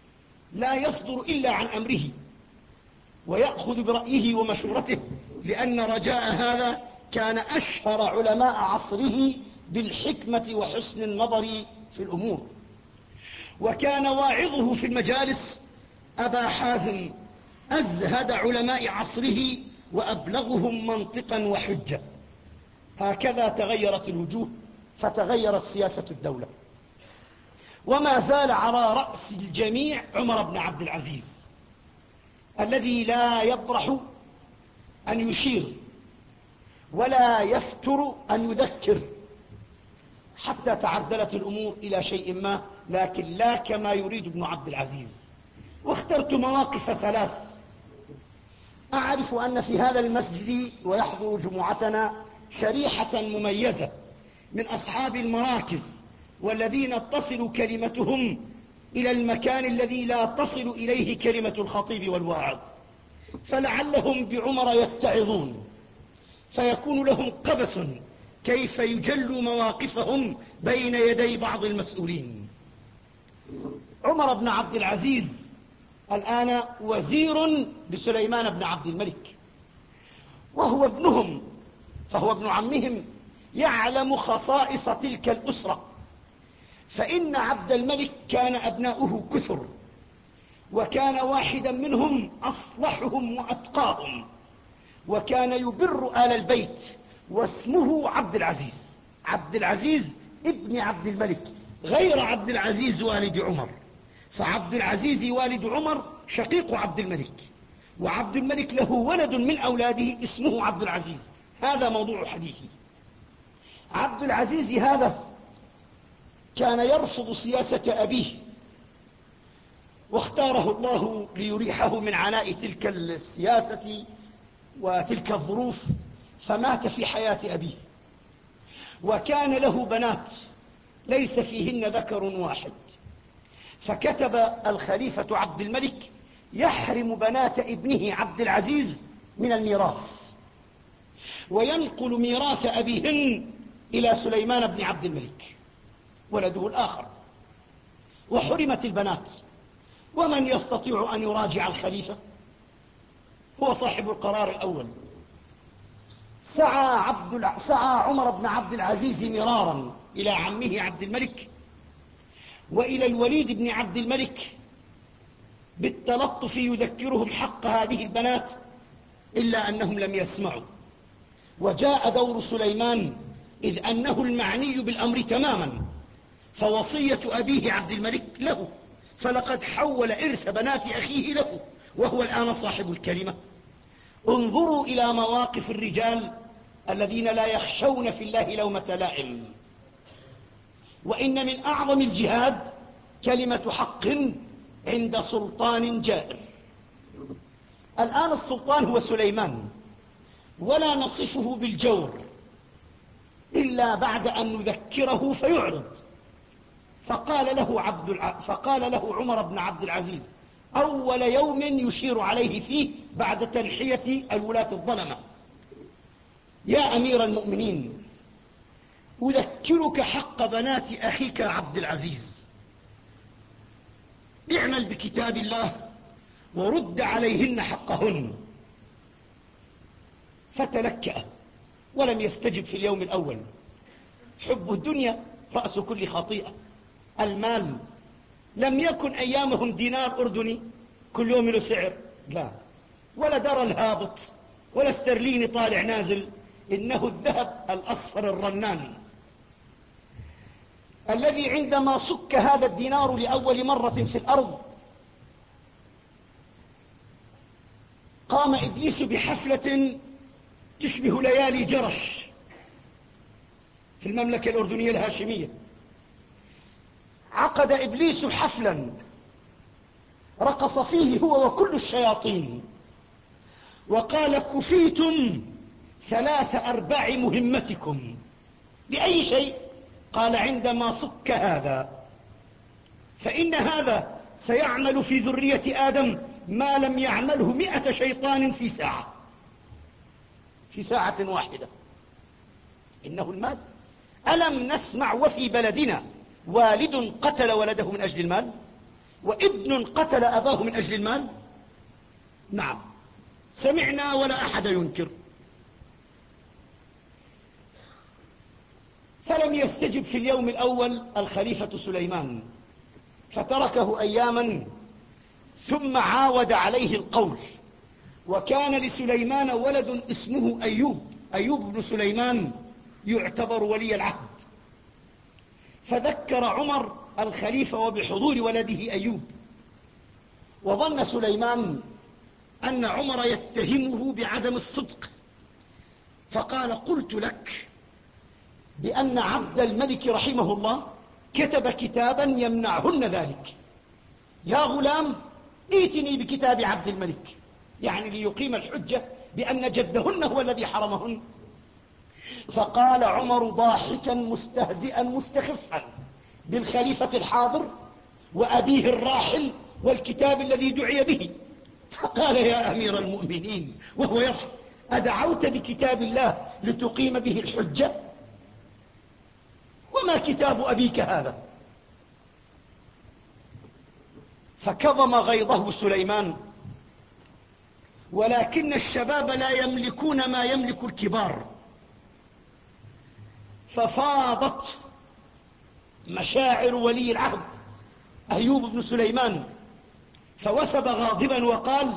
لا يصدر إلا عن أمره ويأخذ برأيه ومشورته، لأن رجاء هذا كان أشهر علماء عصره بالحكمة وحسن النظر في الأمور. وكان واعظه في المجالس أبا حازم أزهد علماء عصره وأبلغهم منطقا وحجة. هكذا تغيرت الوجوه، فتغيرت سياسة الدولة. وما زال على رأس الجميع عمر بن عبد العزيز، الذي لا يبرح أن يشير ولا يفتر أن يذكر، حتى تعدلت الأمور إلى شيء ما، لكن لا كما يريد ابن عبد العزيز. واخترت مواقف ثلاث. أعرف أن في هذا المسجد ويحضر جمعتنا شريحة مميزة من أصحاب المراكز، والذين تصل كلمتهم إلى المكان الذي لا تصل إليه كلمة الخطيب والواعظ، فلعلهم بعمر يتعظون، فيكون لهم قبس كيف يجلوا مواقفهم بين يدي بعض المسؤولين. عمر بن عبد العزيز الآن وزير لسليمان بن عبد الملك، وهو ابنهم، فهو ابن عمهم، يعلم خصائص تلك الأسرة. فإن عبد الملك كان أبناؤه كثر، وكان واحدا منهم أصلحهم وأتقاهم، وكان يبر آل البيت، واسمه عبد العزيز. عبد العزيز ابن عبد الملك، غير عبد العزيز والد عمر. فعبد العزيز والد عمر شقيق عبد الملك، وعبد الملك له ولد من أولاده اسمه عبد العزيز. هذا موضوع حديثي. عبد العزيز هذا كان يرفض سياسة أبيه، واختاره الله ليريحه من عناء تلك السياسة وتلك الظروف، فمات في حياة أبيه. وكان له بنات ليس فيهن ذكر واحد، فكتب الخليفة عبد الملك يحرم بنات ابنه عبد العزيز من الميراث، وينقل ميراث أبيهن إلى سليمان بن عبد الملك ولده الآخر، وحرمت البنات. ومن يستطيع أن يراجع الخليفة؟ هو صاحب القرار الأول. سعى, عبد الع... سعى عمر بن عبد العزيز مرارا إلى عمه عبد الملك وإلى الوليد بن عبد الملك بالتلطف يذكرهم حق هذه البنات، إلا أنهم لم يسمعوا. وجاء دور سليمان، إذ أنه المعني بالأمر تماما، فوصية أبيه عبد الملك له، فلقد حول إرث بنات أخيه له، وهو الآن صاحب الكلمة. انظروا إلى مواقف الرجال الذين لا يخشون في الله لومة لائم. وإن من أعظم الجهاد كلمة حق عند سلطان جائر. الآن السلطان هو سليمان، ولا نصفه بالجور إلا بعد أن نذكره فيعرض. فقال له, عبد الع... فقال له عمر بن عبد العزيز أول يوم يشير عليه فيه بعد تنحية الولاة الظلمة: يا أمير المؤمنين، أذكرك حق بنات أخيك عبد العزيز، اعمل بكتاب الله ورد عليهن حقهن. فتلكأ ولم يستجب في اليوم الأول. حب الدنيا رأس كل خطيئة. المال لم يكن أيامهم دينار أردني كل يوم له سعر، لا، ولا درى الهابط، ولا استرليني طالع نازل، إنه الذهب الأصفر الرنان الذي عندما صك هذا الدينار لأول مرة في الأرض قام إبليس بحفلة تشبه ليالي جرش في المملكة الأردنية الهاشمية. عقد إبليس حفلا رقص فيه هو وكل الشياطين، وقال: كفيتم ثلاث أرباع مهمتكم. بأي شيء؟ قال: عندما صك هذا، فإن هذا سيعمل في ذرية آدم ما لم يعمله مئة شيطان في ساعة، في ساعة واحدة. إنه المال. ألم نسمع وفي بلدنا والد قتل ولده من أجل المال؟ وابن قتل أباه من أجل المال؟ نعم، سمعنا ولا أحد ينكر. فلم يستجب في اليوم الأول الخليفة سليمان، فتركه أياما ثم عاود عليه القول. وكان لسليمان ولد اسمه أيوب، أيوب بن سليمان يعتبر ولي العهد. فذكر عمر الخليفة وبحضور ولده أيوب، وظن سليمان أن عمر يتهمه بعدم الصدق، فقال: قلت لك بأن عبد الملك رحمه الله كتب كتابا يمنعهن ذلك، يا غلام ائتني بكتاب عبد الملك، يعني ليقيم الحجة بأن جدهن هو الذي حرمهن. فقال عمر ضاحكا مستهزئا مستخفا بالخليفة الحاضر وأبيه الراحل والكتاب الذي دعي به، فقال: يا أمير المؤمنين وهو يضحك: أدعوت بكتاب الله لتقيم به الحجة؟ وما كتاب أبيك هذا؟ فكظم غيظه سليمان، ولكن الشباب لا يملكون ما يملك الكبار، ففاضت مشاعر ولي العهد أيوب بن سليمان، فوثب غاضبا وقال: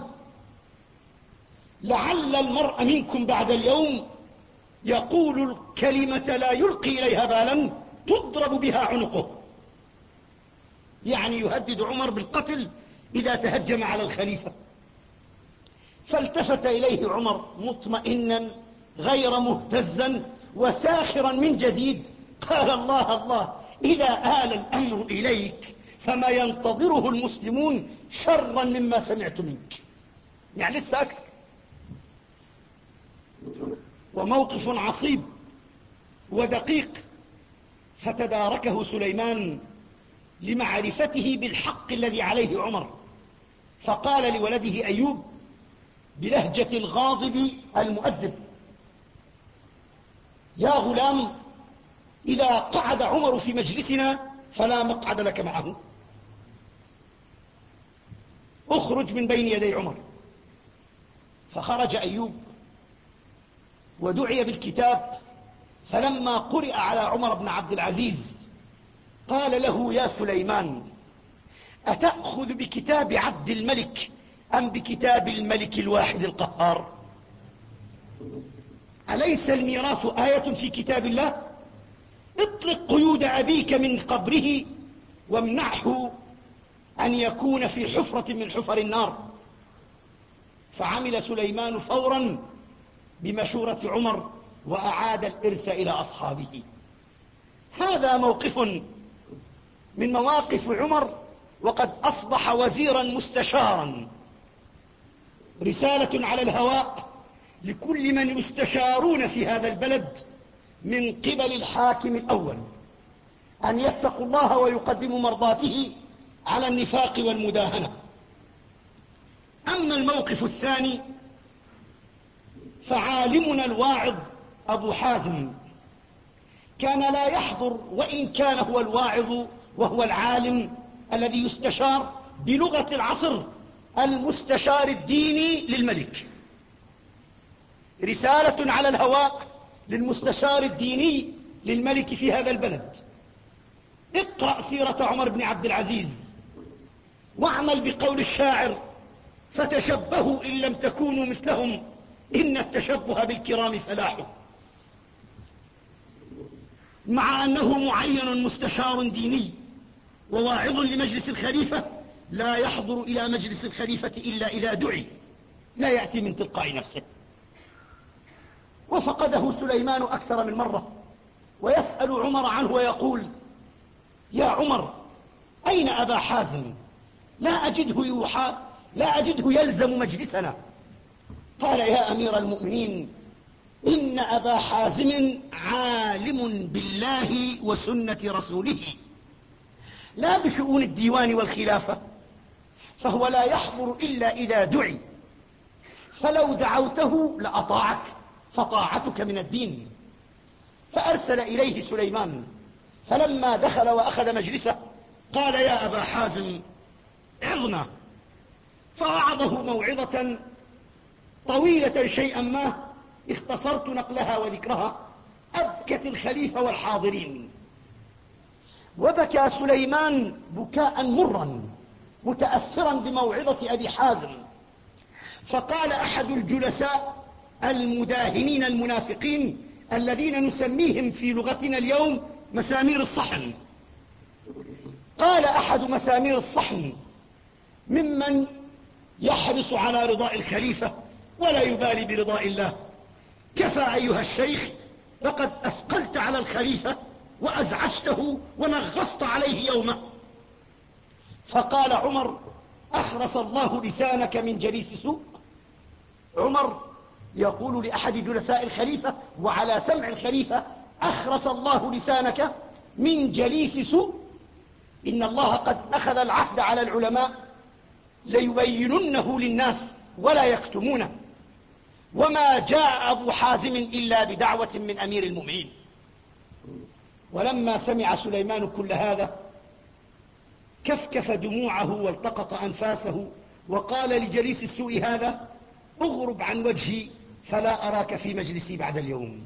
لعل المرء منكم بعد اليوم يقول الكلمة لا يلقي إليها بالا تضرب بها عنقه، يعني يهدد عمر بالقتل إذا تهجم على الخليفة. فالتفت إليه عمر مطمئنا غير مهتزا وساخرا من جديد، قال: الله الله، إذا آل الأمر إليك فما ينتظره المسلمون شرا مما سمعت منك، يعني لسه أكثر. وموقف عصيب ودقيق، فتداركه سليمان لمعرفته بالحق الذي عليه عمر، فقال لولده أيوب بلهجة الغاضب المؤدب: يا غلام، إذا قعد عمر في مجلسنا فلا مقعد لك معه، اخرج من بين يدي عمر. فخرج أيوب ودعي بالكتاب، فلما قرئ على عمر بن عبد العزيز قال له: يا سليمان، أتأخذ بكتاب عبد الملك أم بكتاب الملك الواحد القهار؟ أليس الميراث آية في كتاب الله؟ اطلق قيود أبيك من قبره وامنعه أن يكون في حفرة من حفر النار. فعمل سليمان فورا بمشورة عمر وأعاد الإرث إلى أصحابه. هذا موقف من مواقف عمر، وقد أصبح وزيرا مستشارا. رسالة على الهواء لكل من يستشارون في هذا البلد من قبل الحاكم الأول، أن يتقوا الله ويقدموا مرضاته على النفاق والمداهنة. أما الموقف الثاني فعالمنا الواعظ أبو حازم كان لا يحضر، وإن كان هو الواعظ وهو العالم الذي يستشار بلغة العصر، المستشار الديني للملك. رسالة على الهواء للمستشار الديني للملك في هذا البلد: اقرأ سيرة عمر بن عبد العزيز واعمل بقول الشاعر: فتشبهوا إن لم تكونوا مثلهم إن التشبه بالكرام فلاح. مع أنه معين مستشار ديني وواعظ لمجلس الخليفة، لا يحضر إلى مجلس الخليفة إلا إذا دعي، لا يأتي من تلقاء نفسه. وفقده سليمان أكثر من مرة، ويسأل عمر عنه ويقول: يا عمر، أين أبا حازم؟ لا أجده يوحى، لا أجده يلزم مجلسنا. قال: يا أمير المؤمنين، إن أبا حازم عالم بالله وسنة رسوله، لا بشؤون الديوان والخلافة، فهو لا يحضر إلا إذا دعي، فلو دعوته لأطاعك، فطاعتك من الدين. فأرسل إليه سليمان، فلما دخل وأخذ مجلسه قال: يا أبا حازم، عظنا، فوعظه موعظة طويلة شيئا ما اختصرت نقلها وذكرها، أبكت الخليفة والحاضرين. وبكى سليمان بكاء مرا متأثرا بموعظة أبي حازم، فقال أحد الجلساء المداهنين المنافقين الذين نسميهم في لغتنا اليوم مسامير الصحن، قال أحد مسامير الصحن ممن يحرص على رضاء الخليفة ولا يبالي برضاء الله: كفى أيها الشيخ، لقد أثقلت على الخليفة وأزعجته ونغصت عليه يومه. فقال عمر: أخرس الله لسانك من جليس سوء. عمر يقول لأحد جلساء الخليفة وعلى سمع الخليفة: أخرس الله لسانك من جليس سوء. إن الله قد أخذ العهد على العلماء ليبيننه للناس ولا يكتمونه، وما جاء أبو حازم إلا بدعوة من أمير المؤمنين. ولما سمع سليمان كل هذا كفكف دموعه والتقط أنفاسه وقال لجليس السوء هذا: اغرب عن وجهي فلا أراك في مجلسي بعد اليوم.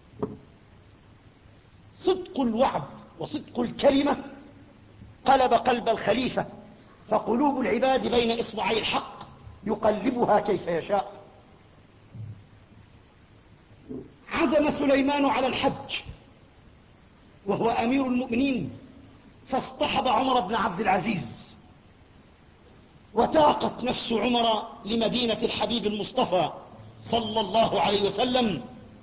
صدق الوعد وصدق الكلمة قلب قلب الخليفة، فقلوب العباد بين إصبعي الحق يقلبها كيف يشاء. عزم سليمان على الحج وهو أمير المؤمنين، فاصطحب عمر بن عبد العزيز، وتاقت نفس عمر لمدينة الحبيب المصطفى صلى الله عليه وسلم،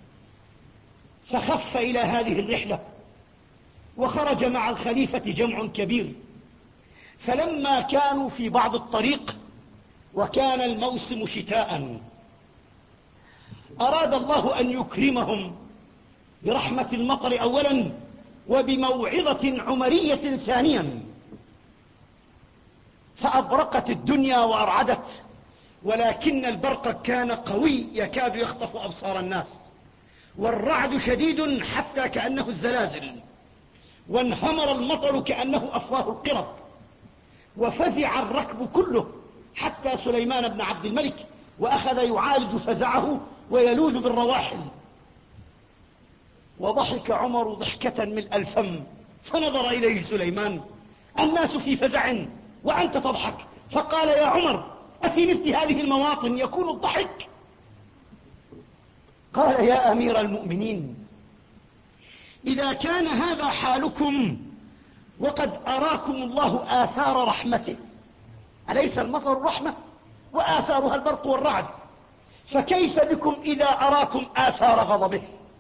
فخف إلى هذه الرحلة، وخرج مع الخليفة جمع كبير. فلما كانوا في بعض الطريق وكان الموسم شتاء، أراد الله أن يكرمهم برحمة المطر أولا وبموعظة عمرية ثانيا، فأبرقت الدنيا وأرعدت، ولكن البرق كان قوي يكاد يخطف أبصار الناس، والرعد شديد حتى كأنه الزلازل، وانهمر المطر كأنه أفواه القرب، وفزع الركب كله حتى سليمان بن عبد الملك، وأخذ يعالج فزعه ويلوذ بالرواحل. وضحك عمر ضحكة ملء الفم، فنظر إليه سليمان: الناس في فزع وأنت تضحك. فقال: يا عمر، أفي مثل هذه المواطن يكون الضحك؟ قال: يا أمير المؤمنين، إذا كان هذا حالكم وقد أراكم الله آثار رحمته، أليس المطر رحمة وآثارها البرق والرعد؟ فكيف بكم إذا أراكم آثار غضبه؟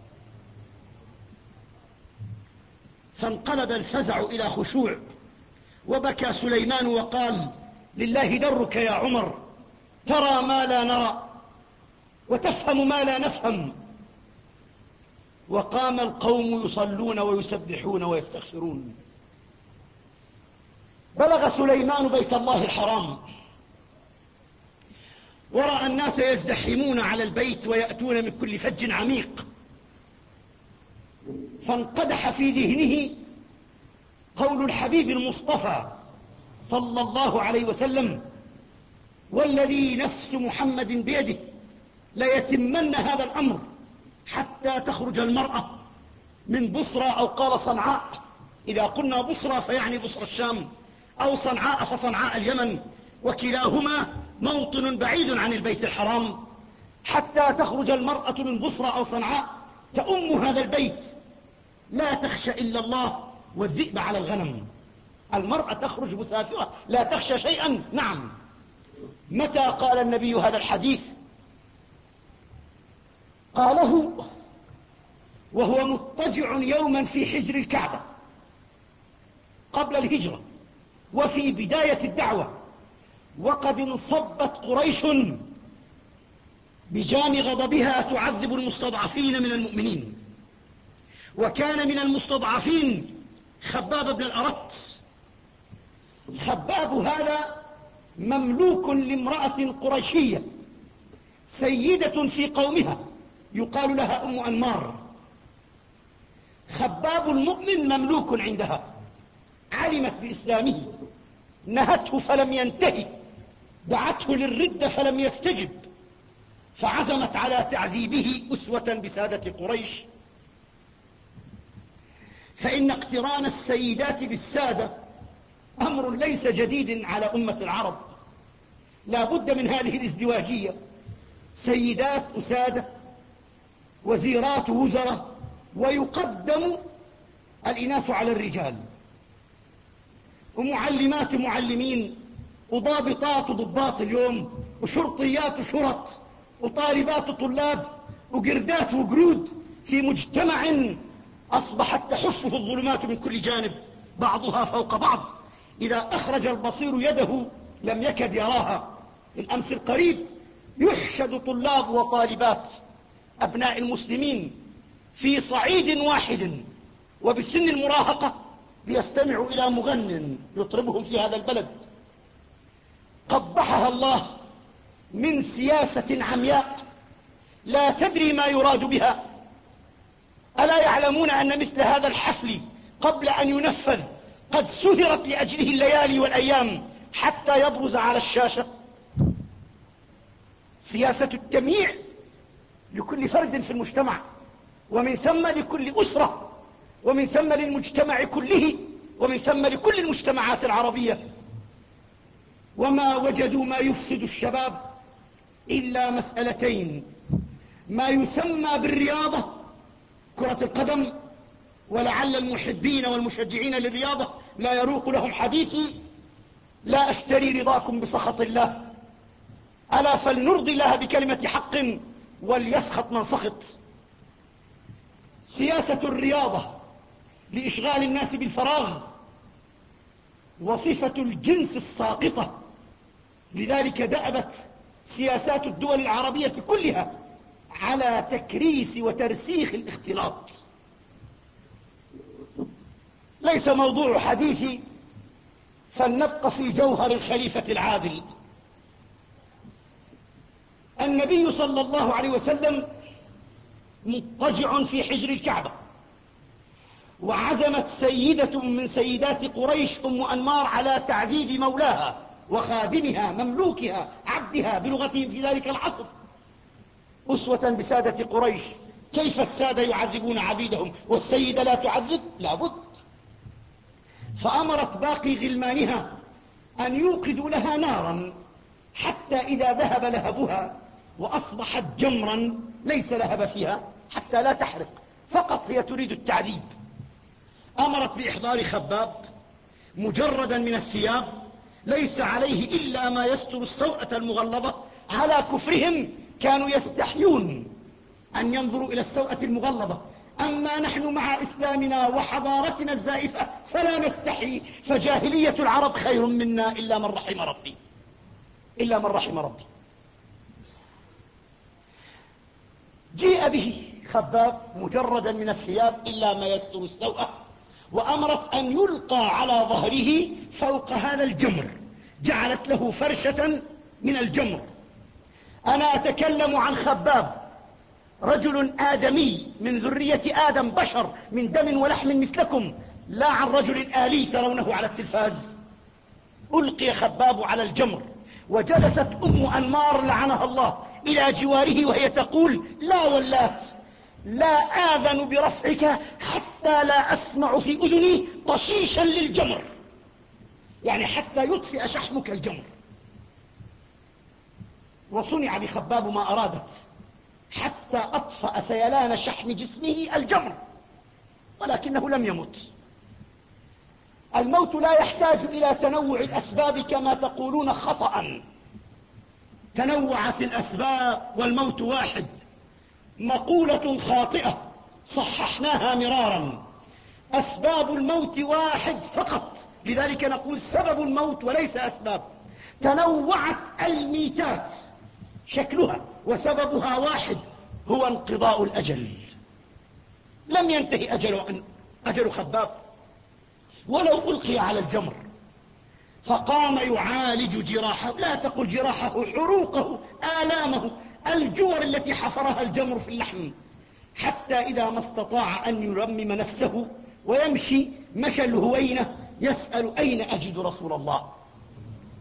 فانقلب الفزع إلى خشوع، وبكى سليمان وقال: لله درك يا عمر، ترى ما لا نرى وتفهم ما لا نفهم. وقام القوم يصلون ويسبحون ويستغفرون. بلغ سليمان بيت الله الحرام، ورأى الناس يزدحمون على البيت ويأتون من كل فج عميق، فانقدح في ذهنه قول الحبيب المصطفى صلى الله عليه وسلم: والذي نفس محمد بيده ليتمن هذا الأمر حتى تخرج المرأة من بصرى، أو قال صنعاء، إذا قلنا بصرى فيعني بصرى الشام، أو صنعاء فصنعاء اليمن، وكلاهما موطن بعيد عن البيت الحرام. حتى تخرج المرأة من بصرى أو صنعاء تأم هذا البيت، لا تخشى إلا الله والذئب على الغنم. المرأة تخرج مسافرة لا تخشى شيئا. نعم. متى قال النبي هذا الحديث؟ قاله وهو مضطجع يوما في حجر الكعبة قبل الهجرة وفي بداية الدعوة، وقد انصبت قريش بجان غضبها تعذب المستضعفين من المؤمنين. وكان من المستضعفين خباب بن الأرت. خباب هذا مملوك لامرأة قريشية سيدة في قومها يقال لها أم أنمار. خباب المؤمن مملوك عندها، علمت بإسلامه نهته فلم ينتهي، دعته للردة فلم يستجب، فعزمت على تعذيبه أسوة بسادة قريش. فإن اقتران السيدات بالسادة أمر ليس جديد على أمة العرب، لا بد من هذه الازدواجية، سيدات أسادة، وزيرات وزراء، ويقدم الإناث على الرجال، ومعلمات معلمين، وضابطات وضباط اليوم، وشرطيات وشرط، وطالبات وطلاب، وقردات وقرود، في مجتمع أصبحت تحفه الظلمات من كل جانب بعضها فوق بعض. إذا أخرج البصير يده لم يكد يراها. الأمس القريب يحشد طلاب وطالبات أبناء المسلمين في صعيد واحد وبسن المراهقة ليستمعوا إلى مغن يطربهم في هذا البلد، قبحها الله من سياسة عمياء لا تدري ما يراد بها. ألا يعلمون أن مثل هذا الحفل قبل أن ينفذ قد سهرت لأجله الليالي والأيام حتى يبرز على الشاشة؟ سياسة التمييع لكل فرد في المجتمع، ومن ثم لكل أسرة، ومن ثم للمجتمع كله، ومن ثم لكل المجتمعات العربية. وما وجدوا ما يفسد الشباب إلا مسألتين: ما يسمى بالرياضة، كرة القدم، ولعل المحبين والمشجعين للرياضة لا يروق لهم حديثي، لا أشتري رضاكم بسخط الله، ألا فلنرضي الله بكلمة حق وليسخط من سخط. سياسة الرياضة لإشغال الناس بالفراغ وصفة الجنس الساقطة، لذلك دأبت سياسات الدول العربية كلها على تكريس وترسيخ الاختلاط. ليس موضوع حديثي، فلنبقى في جوهر الخليفة العادل. النبي صلى الله عليه وسلم مضطجع في حجر الكعبة، وعزمت سيدة من سيدات قريش أم أنمار على تعذيب مولاها وخادمها مملوكها عبدها بلغتهم في ذلك العصر، أسوة بسادة قريش. كيف السادة يعذبون عبيدهم والسيدة لا تعذب؟ لابد. فأمرت باقي غلمانها أن يوقدوا لها نارا حتى إذا ذهب لهبها وأصبحت جمرا ليس لهب فيها حتى لا تحرق، فقط هي تريد التعذيب. أمرت بإحضار خباب مجردا من الثياب ليس عليه إلا ما يستر السوءة المغلظة. على كفرهم كانوا يستحيون أن ينظروا إلى السوءة المغلظة، أما نحن مع إسلامنا وحضارتنا الزائفة فلا نستحي، فجاهلية العرب خير منا إلا من رحم ربي، إلا من رحم ربي. جيء به خباب مجردا من الثياب إلا ما يستر السوءة، وأمرت أن يلقى على ظهره فوق هذا الجمر، جعلت له فرشة من الجمر. أنا أتكلم عن خباب، رجل آدمي من ذرية آدم، بشر من دم ولحم مثلكم، لا عن رجل آلي ترونه على التلفاز. ألقي خباب على الجمر، وجلست أم أنمار لعنها الله إلى جواره وهي تقول: لا واللات، لا آذن برفعك حتى لا أسمع في أذني طشيشا للجمر، يعني حتى يطفئ شحمك الجمر. وصنع بخباب ما أرادت حتى أطفأ سيلان شحم جسمه الجمر، ولكنه لم يمت. الموت لا يحتاج إلى تنوع الأسباب كما تقولون خطأ. تنوعت الأسباب والموت واحد، مقولة خاطئة صححناها مرارا. أسباب الموت واحد فقط، لذلك نقول سبب الموت وليس أسباب. تنوعت الميتات شكلها وسببها واحد، هو انقضاء الأجل. لم ينتهي أجل, أجل خباب ولو ألقي على الجمر، فقام يعالج جراحه، لا تقل جراحه، حروقه، آلامه، الجور التي حفرها الجمر في اللحم، حتى إذا ما استطاع أن يرمم نفسه ويمشي، مشى الهوينة يسأل: أين أجد رسول الله؟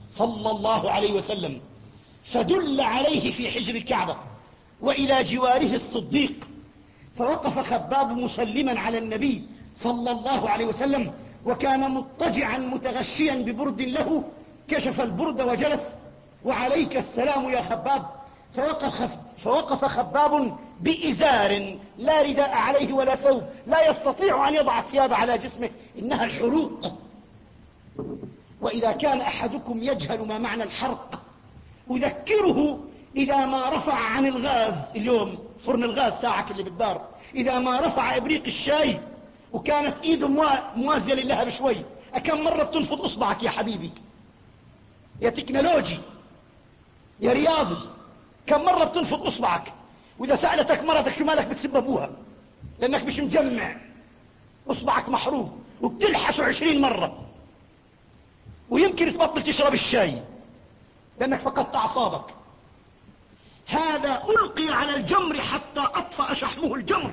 صلى الله عليه وسلم، فدل عليه في حجر الكعبة وإلى جواره الصديق، فوقف خباب مسلما على النبي صلى الله عليه وسلم، وكان مضطجعا متغشيا ببرد له، كشف البرد وجلس: وعليك السلام يا خباب. فوقف, فوقف خباب بإزار لا رداء عليه ولا ثوب، لا يستطيع أن يضع الثياب على جسمه، إنها الحروق. وإذا كان أحدكم يجهل ما معنى الحرق أذكره إذا ما رفع عن الغاز، اليوم فرن الغاز تاعك اللي بالدار، إذا ما رفع إبريق الشاي وكانت إيده موازية لها بشوي، أكم مرة بتنفض أصبعك يا حبيبي يا تكنولوجي يا رياضي؟ كم مرة بتنفض أصبعك؟ وإذا سألتك مرتك شو مالك بتسب أبوها، لأنك مش مجمع، أصبعك محروق وبتلحسه عشرين مرة، ويمكن تبطل تشرب الشاي لأنك فقدت أعصابك. هذا ألقي على الجمر حتى أطفأ شحمه الجمر.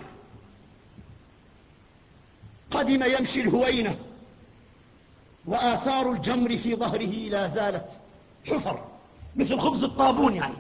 قدم يمشي الهوينة وآثار الجمر في ظهره لا زالت، حفر مثل خبز الطابون يعني.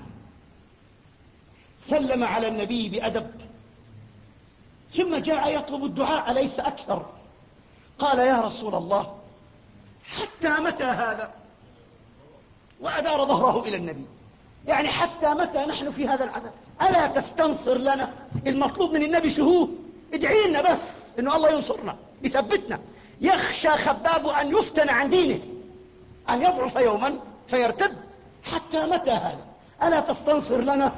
سلم على النبي بأدب، ثم جاء يطلب الدعاء ليس أكثر. قال: يا رسول الله، حتى متى هذا؟ وأدار ظهره إلى النبي، يعني حتى متى نحن في هذا العذاب؟ ألا تستنصر لنا؟ المطلوب من النبي شهوه، ادعي لنا بس إنه الله ينصرنا يثبتنا. يخشى خباب أن يفتن عن دينه، أن يضعف يوما فيرتد. حتى متى هذا؟ ألا تستنصر لنا؟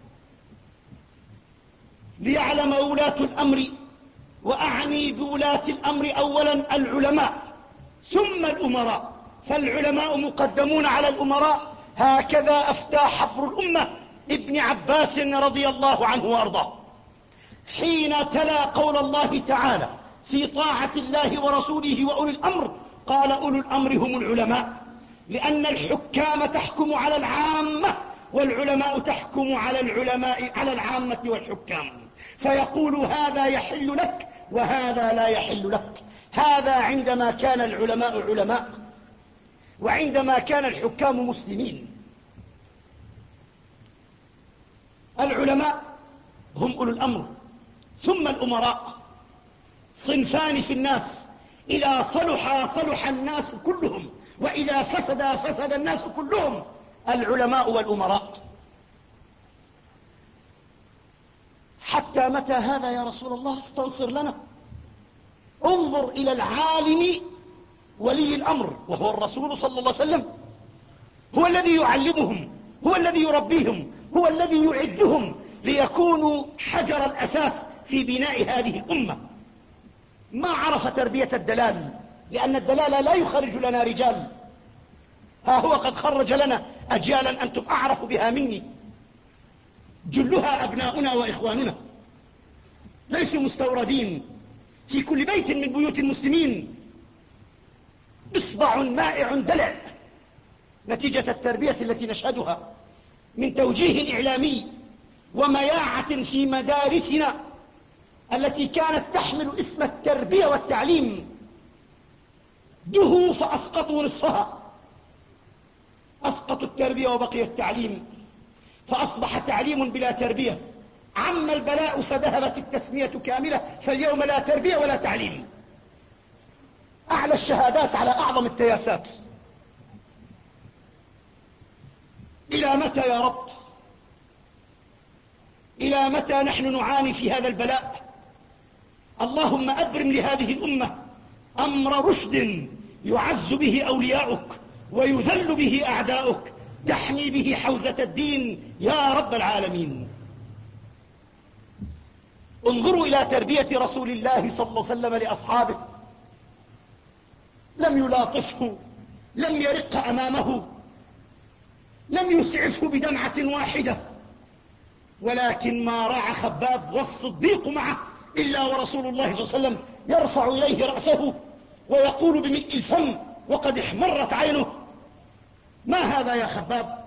ليعلم ولاة الأمر، وأعني بولاة الأمر أولا العلماء ثم الأمراء، فالعلماء مقدمون على الأمراء. هكذا أفتى حبر الأمة ابن عباس رضي الله عنه وأرضاه حين تلا قول الله تعالى: في طاعة الله ورسوله وأولي الأمر. قال: أولو الأمر هم العلماء، لأن الحكام تحكم على العامة، والعلماء تحكم على العلماء على العامة والحكام، فيقول: هذا يحل لك وهذا لا يحل لك. هذا عندما كان العلماء علماء، وعندما كان الحكام مسلمين. العلماء هم أولو الأمر، ثم الأمراء. صنفان في الناس: إذا صلح صلح الناس كلهم، وإذا فسد فسد الناس كلهم، العلماء والأمراء. حتى متى هذا يا رسول الله؟ استنصر لنا. انظر إلى العالم ولي الأمر وهو الرسول صلى الله عليه وسلم، هو الذي يعلمهم، هو الذي يربيهم، هو الذي يعدهم ليكونوا حجر الأساس في بناء هذه الأمة. ما عرف تربية الدلال، لأن الدلال لا يخرج لنا رجال. ها هو قد خرج لنا أجيالا أنتم أعرف بها مني، جلها أبناؤنا وإخواننا، ليسوا مستوردين. في كل بيت من بيوت المسلمين إصبع مائع دلع، نتيجة التربية التي نشهدها من توجيه إعلامي ومياعة في مدارسنا التي كانت تحمل اسم التربية والتعليم. دهوا فأسقطوا نصفها، أسقطوا التربية وبقي التعليم، فأصبح تعليم بلا تربية. عم البلاء فذهبت التسمية كاملة، فاليوم لا تربية ولا تعليم. أعلى الشهادات على أعظم التياسات. إلى متى يا رب؟ إلى متى نحن نعاني في هذا البلاء؟ اللهم أبرم لهذه الأمة أمر رشد يعز به أولياؤك ويذل به أعداؤك، تحمي به حوزة الدين يا رب العالمين. انظروا إلى تربية رسول الله صلى الله عليه وسلم لأصحابه. لم يلاطفه، لم يرق أمامه، لم يسعفه بدمعة واحدة، ولكن ما راع خباب والصديق معه إلا ورسول الله صلى الله عليه وسلم يرفع إليه رأسه ويقول بملء الفم وقد احمرت عينه: ما هذا يا خباب؟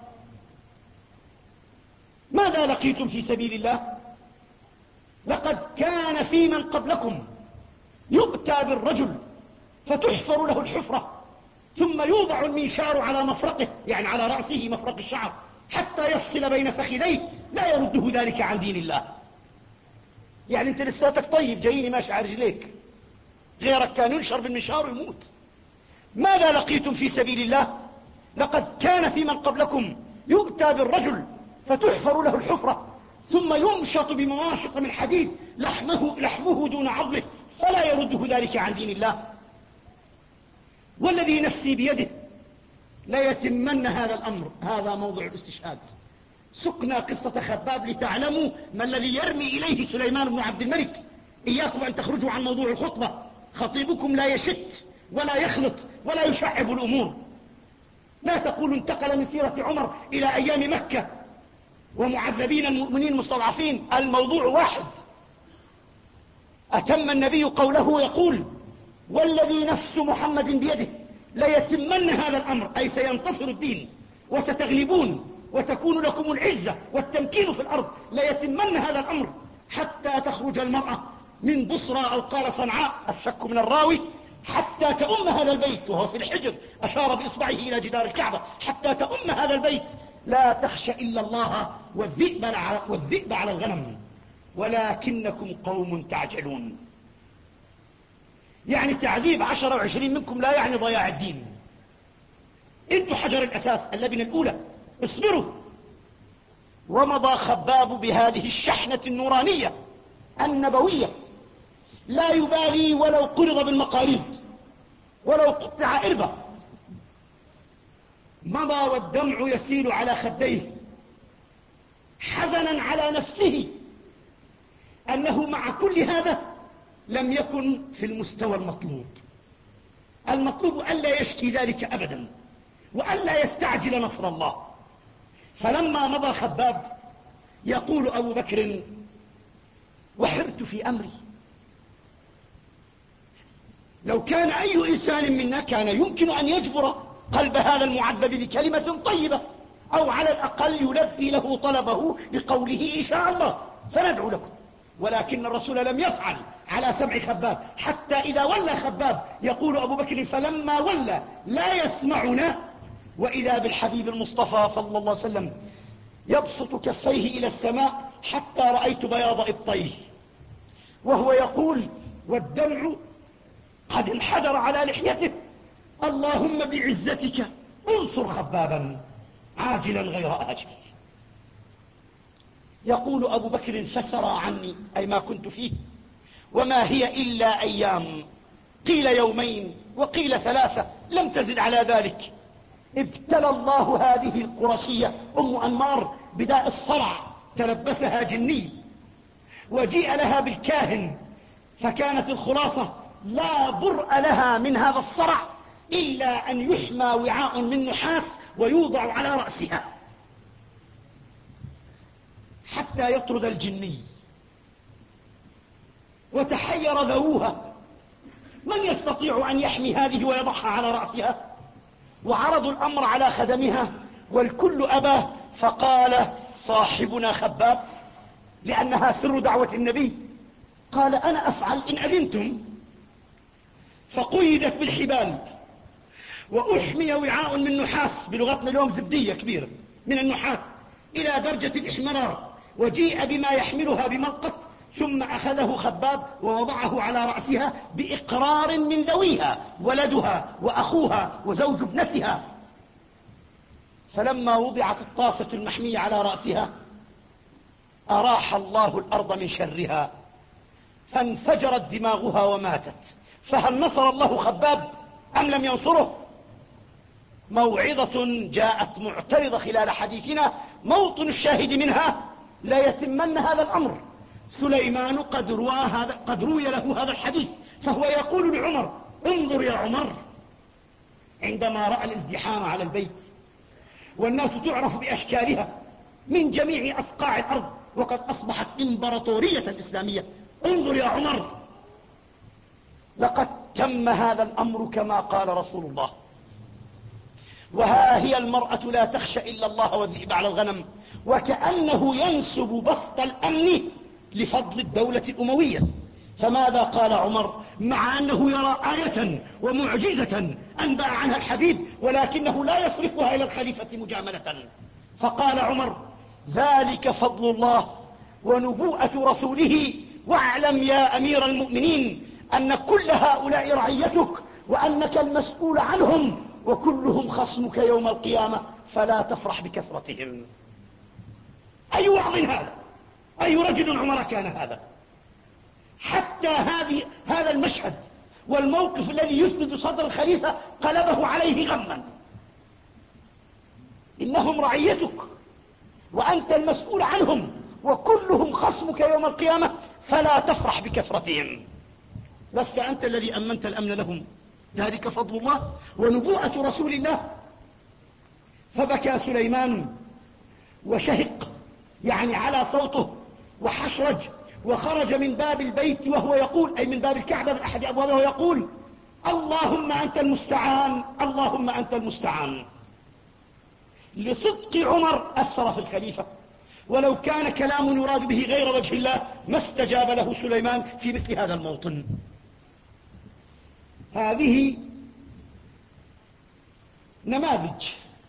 ماذا لقيتم في سبيل الله؟ لقد كان في من قبلكم يؤتى بالرجل فتحفر له الحفرة ثم يوضع المنشار على مفرقه، يعني على رأسه مفرق الشعر، حتى يفصل بين فخذيه، لا يرده ذلك عن دين الله. يعني انت لساتك طيب جاييني ماشي على رجليك، غيرك كان ينشر بالمنشار ويموت. ماذا لقيتم في سبيل الله؟ لقد كان في من قبلكم يؤتى بالرجل فتحفر له الحفرة، ثم يمشط بمواشط من حديد لحمه, لحمه دون عظمه، فلا يرده ذلك عن دين الله. والذي نفسي بيده لا يتمن هذا الأمر. هذا موضع الاستشهاد. سقنا قصة خباب لتعلموا ما الذي يرمي إليه سليمان بن عبد الملك. إياكم أن تخرجوا عن موضوع الخطبة. خطيبكم لا يشت ولا يخلط ولا يشعب الأمور. لا تقول انتقل من سيرة عمر إلى أيام مكة ومعذبين المؤمنين المستضعفين. الموضوع واحد. أتم النبي قوله يقول: والذي نفس محمد بيده ليتمن هذا الأمر، أي سينتصر الدين وستغلبون وتكون لكم العزة والتمكين في الأرض. ليتمن هذا الأمر حتى تخرج المرأة من بصرى أو قال صنعاء، الشك من الراوي، حتى تؤم هذا البيت، وهو في الحجر أشار بإصبعه إلى جدار الكعبة، حتى تؤم هذا البيت لا تخشى إلا الله والذئب على, والذئب على الغنم ولكنكم قوم تعجلون. يعني تعذيب عشرة وعشرين منكم لا يعني ضياع الدين. انتوا حجر الأساس، اللبنة الأولى، اصبروا. ومضى خباب بهذه الشحنة النورانية النبوية، لا يبالي ولو قرض بالمقاريض ولو قطع إربة. مضى والدمع يسيل على خديه حزنا على نفسه أنه مع كل هذا لم يكن في المستوى المطلوب. المطلوب ألا يشتي ذلك أبدا وألا يستعجل نصر الله. فلما مضى خباب يقول أبو بكر: وحرت في أمري. لو كان أي إنسان منا كان يمكن أن يجبر قلب هذا المعذب بكلمة طيبة، أو على الأقل يلبي له طلبه بقوله: إن شاء الله سندعو لكم. ولكن الرسول لم يفعل على سمع خباب، حتى إذا ولى خباب يقول أبو بكر: فلما ولى لا يسمعنا، وإذا بالحبيب المصطفى صلى الله عليه وسلم يبسط كفيه إلى السماء حتى رأيت بياض إبطيه، وهو يقول والدمع قد انحدر على لحيته: اللهم بعزتك انصر خبابا عاجلا غير آجل. يقول أبو بكر: فسرى عني، أي ما كنت فيه، وما هي إلا أيام، قيل يومين وقيل ثلاثة، لم تزد على ذلك. ابتلى الله هذه القرشية أم أنمار بداء الصرع، تلبسها جني، وجيء لها بالكاهن، فكانت الخلاصة لا برء لها من هذا الصرع إلا أن يحمى وعاء من نحاس ويوضع على رأسها حتى يطرد الجني. وتحير ذووها: من يستطيع أن يحمي هذه ويضعها على رأسها؟ وعرضوا الأمر على خدمها والكل أباه. فقال صاحبنا خباب، لأنها سر دعوة النبي، قال: أنا أفعل إن أذنتم. فقيدت بالحبال وأحمي وعاء من نحاس، بلغتنا اليوم زبدية كبيرة من النحاس، إلى درجة الإحمرار، وجيء بما يحملها بملقط، ثم أخذه خباب ووضعه على رأسها بإقرار من ذويها، ولدها وأخوها وزوج ابنتها. فلما وضعت الطاسة المحمية على رأسها أراح الله الأرض من شرها، فانفجرت دماغها وماتت. فهل نصر الله خباب أم لم ينصره؟ موعظة جاءت معترضة خلال حديثنا، موطن الشاهد منها: لا يتمن هذا الأمر. سليمان قد روى, هذا قد روي له هذا الحديث، فهو يقول لعمر: انظر يا عمر. عندما رأى الازدحام على البيت والناس تعرف بأشكالها من جميع أصقاع الأرض وقد أصبحت إمبراطورية إسلامية، انظر يا عمر، لقد تم هذا الأمر كما قال رسول الله. وها هي المرأة لا تخشى إلا الله والذئب على الغنم. وكأنه ينسب بسط الأمن لفضل الدولة الأموية. فماذا قال عمر؟ مع أنه يرى آية ومعجزة أنبأ عنها الحبيب، ولكنه لا يصرفها إلى الخليفة مجاملة. فقال عمر: ذلك فضل الله ونبوءة رسوله، واعلم يا أمير المؤمنين أن كل هؤلاء رعيتك، وأنك المسؤول عنهم، وكلهم خصمك يوم القيامة، فلا تفرح بكثرتهم. أي وعظ هذا؟ أي رجل عمر كان هذا؟ حتى هذه هذا المشهد والموقف الذي يثبت صدر الخليفة قلبه عليه غما. إنهم رعيتك وأنت المسؤول عنهم، وكلهم خصمك يوم القيامة، فلا تفرح بكثرتهم. لست أنت الذي أمنت الأمن لهم؟ ذلك فضل الله ونبوءة رسول الله. فبكى سليمان وشهق، يعني على صوته، وحشرج، وخرج من باب البيت وهو يقول، أي من باب الكعبة من أحد أبوابه، وهو يقول: اللهم أنت المستعان، اللهم أنت المستعان. لصدق عمر أثر في الخليفة، ولو كان كلام يراد به غير وجه الله ما استجاب له سليمان في مثل هذا الموطن. هذه نماذج،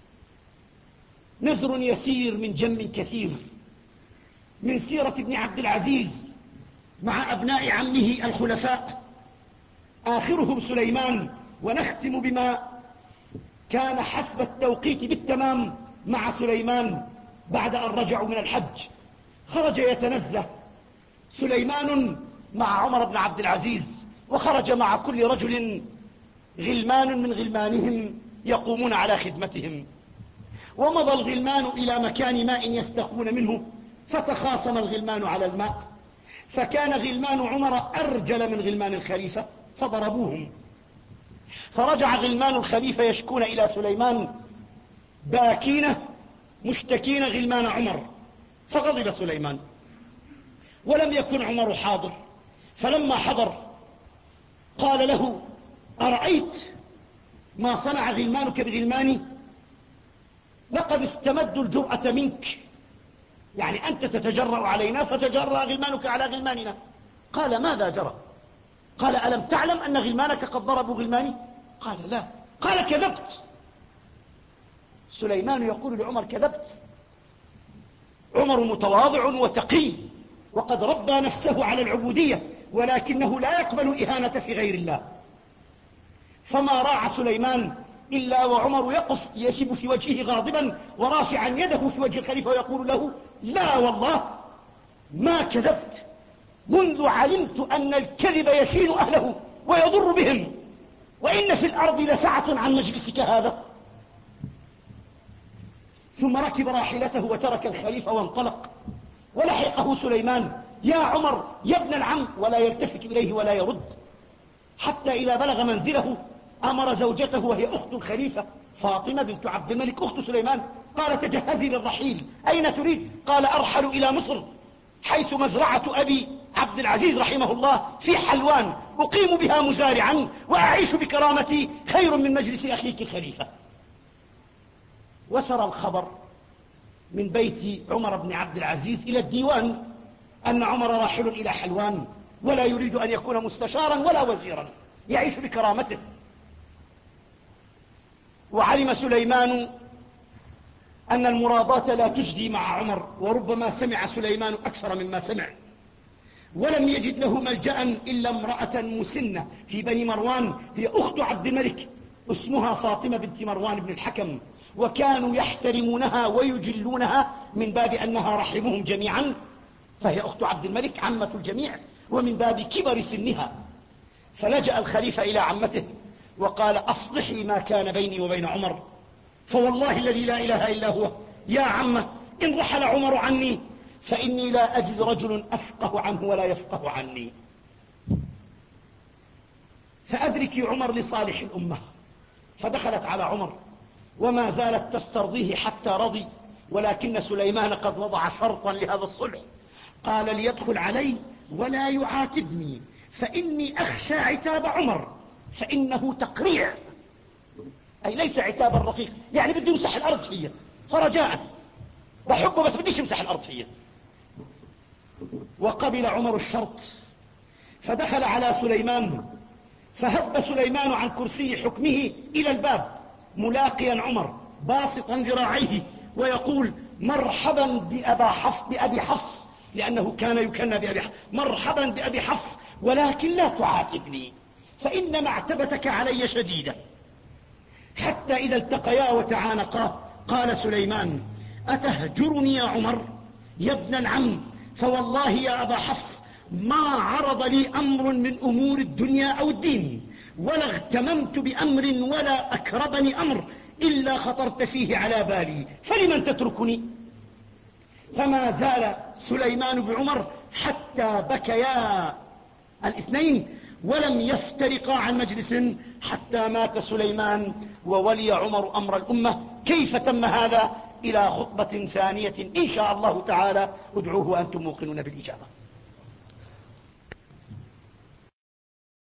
نذر يسير من جم كثير من سيرة ابن عبد العزيز مع أبناء عمه الخلفاء، آخرهم سليمان. ونختم بما كان حسب التوقيت بالتمام مع سليمان بعد أن رجعوا من الحج. خرج يتنزه سليمان مع عمر بن عبد العزيز، وخرج مع كل رجل غلمان من غلمانهم يقومون على خدمتهم. ومضى الغلمان إلى مكان ماء يستقون منه، فتخاصم الغلمان على الماء، فكان غلمان عمر أرجل من غلمان الخليفة فضربوهم. فرجع غلمان الخليفة يشكون إلى سليمان باكين مشتكين غلمان عمر، فغضب سليمان، ولم يكن عمر حاضر. فلما حضر قال له: أرأيت ما صنع غلمانك بغلماني؟ لقد استمدوا الجرأة منك، يعني أنت تتجرأ علينا فتجرأ غلمانك على غلماننا. قال: ماذا جرى؟ قال: ألم تعلم أن غلمانك قد ضربوا غلماني؟ قال: لا. قال: كذبت. سليمان يقول لعمر: كذبت. عمر متواضع وتقي، وقد ربى نفسه على العبودية، ولكنه لا يقبل الإهانة في غير الله. فما راع سليمان إلا وعمر يقف يشب في وجهه غاضبا ورافعا يده في وجه الخليفة ويقول له: لا والله ما كذبت، منذ علمت أن الكذب يشين أهله ويضر بهم، وإن في الأرض لسعة عن مجلسك هذا. ثم ركب راحلته وترك الخليفة وانطلق، ولحقه سليمان: يا عمر يا ابن العم، ولا يلتفت إليه ولا يرد. حتى إذا بلغ منزله أمر زوجته وهي أخت الخليفة فاطمة بنت عبد الملك أخت سليمان، قال: تجهزي للرحيل. أين تريد؟ قال: أرحل إلى مصر، حيث مزرعة أبي عبد العزيز رحمه الله في حلوان، أقيم بها مزارعا وأعيش بكرامتي، خير من مجلس أخيك الخليفة. وسر الخبر من بيت عمر بن عبد العزيز إلى الديوان أن عمر راحل إلى حلوان، ولا يريد أن يكون مستشارا ولا وزيرا، يعيش بكرامته. وعلم سليمان أن المراضاة لا تجدي مع عمر، وربما سمع سليمان أكثر مما سمع، ولم يجد له ملجأ إلا امرأة مسنة في بني مروان، هي أخت عبد الملك، اسمها فاطمة بنت مروان بن الحكم، وكانوا يحترمونها ويجلونها من باب أنها رحمهم جميعا، فهي أخت عبد الملك عمة الجميع، ومن باب كبر سنها. فلجأ الخليفة إلى عمته وقال: أصلحي ما كان بيني وبين عمر، فوالله الذي لا إله إلا هو يا عمه إن رحل عمر عني فإني لا أجد رجل أفقه عنه ولا يفقه عني، فأدركي عمر لصالح الأمة. فدخلت على عمر وما زالت تسترضيه حتى رضي، ولكن سليمان قد وضع شرطا لهذا الصلح، قال: ليدخل علي ولا يعاتبني، فإني أخشى عتاب عمر، فإنه تقريع، أي ليس عتابا رقيق، يعني بده يمسح الأرض فيها، فرجاء بحبه بس بديش يمسح الأرض فيها. وقبل عمر الشرط، فدخل على سليمان فهب سليمان عن كرسي حكمه إلى الباب ملاقيا عمر باسطا ذراعيه ويقول مرحبا بأبا حفص بأبي حفص، لأنه كان يكنى بأبي حفص، مرحبا بأبي حفص، ولكن لا تعاتبني فإن معتبتك علي شديدة. حتى إذا التقيا وتعانقا قال سليمان أتهجرني يا عمر يا ابن العم؟ فوالله يا أبا حفص ما عرض لي أمر من أمور الدنيا أو الدين، ولا اغتممت بأمر ولا أكربني أمر إلا خطرت فيه على بالي، فلمن تتركني؟ فما زال سليمان بعمر حتى بكيا الاثنين ولم يفترقا عن مجلس حتى مات سليمان وولي عمر أمر الأمة. كيف تم هذا؟ إلى خطبة ثانية إن شاء الله تعالى، ادعوه وأنتم موقنون بالإجابة.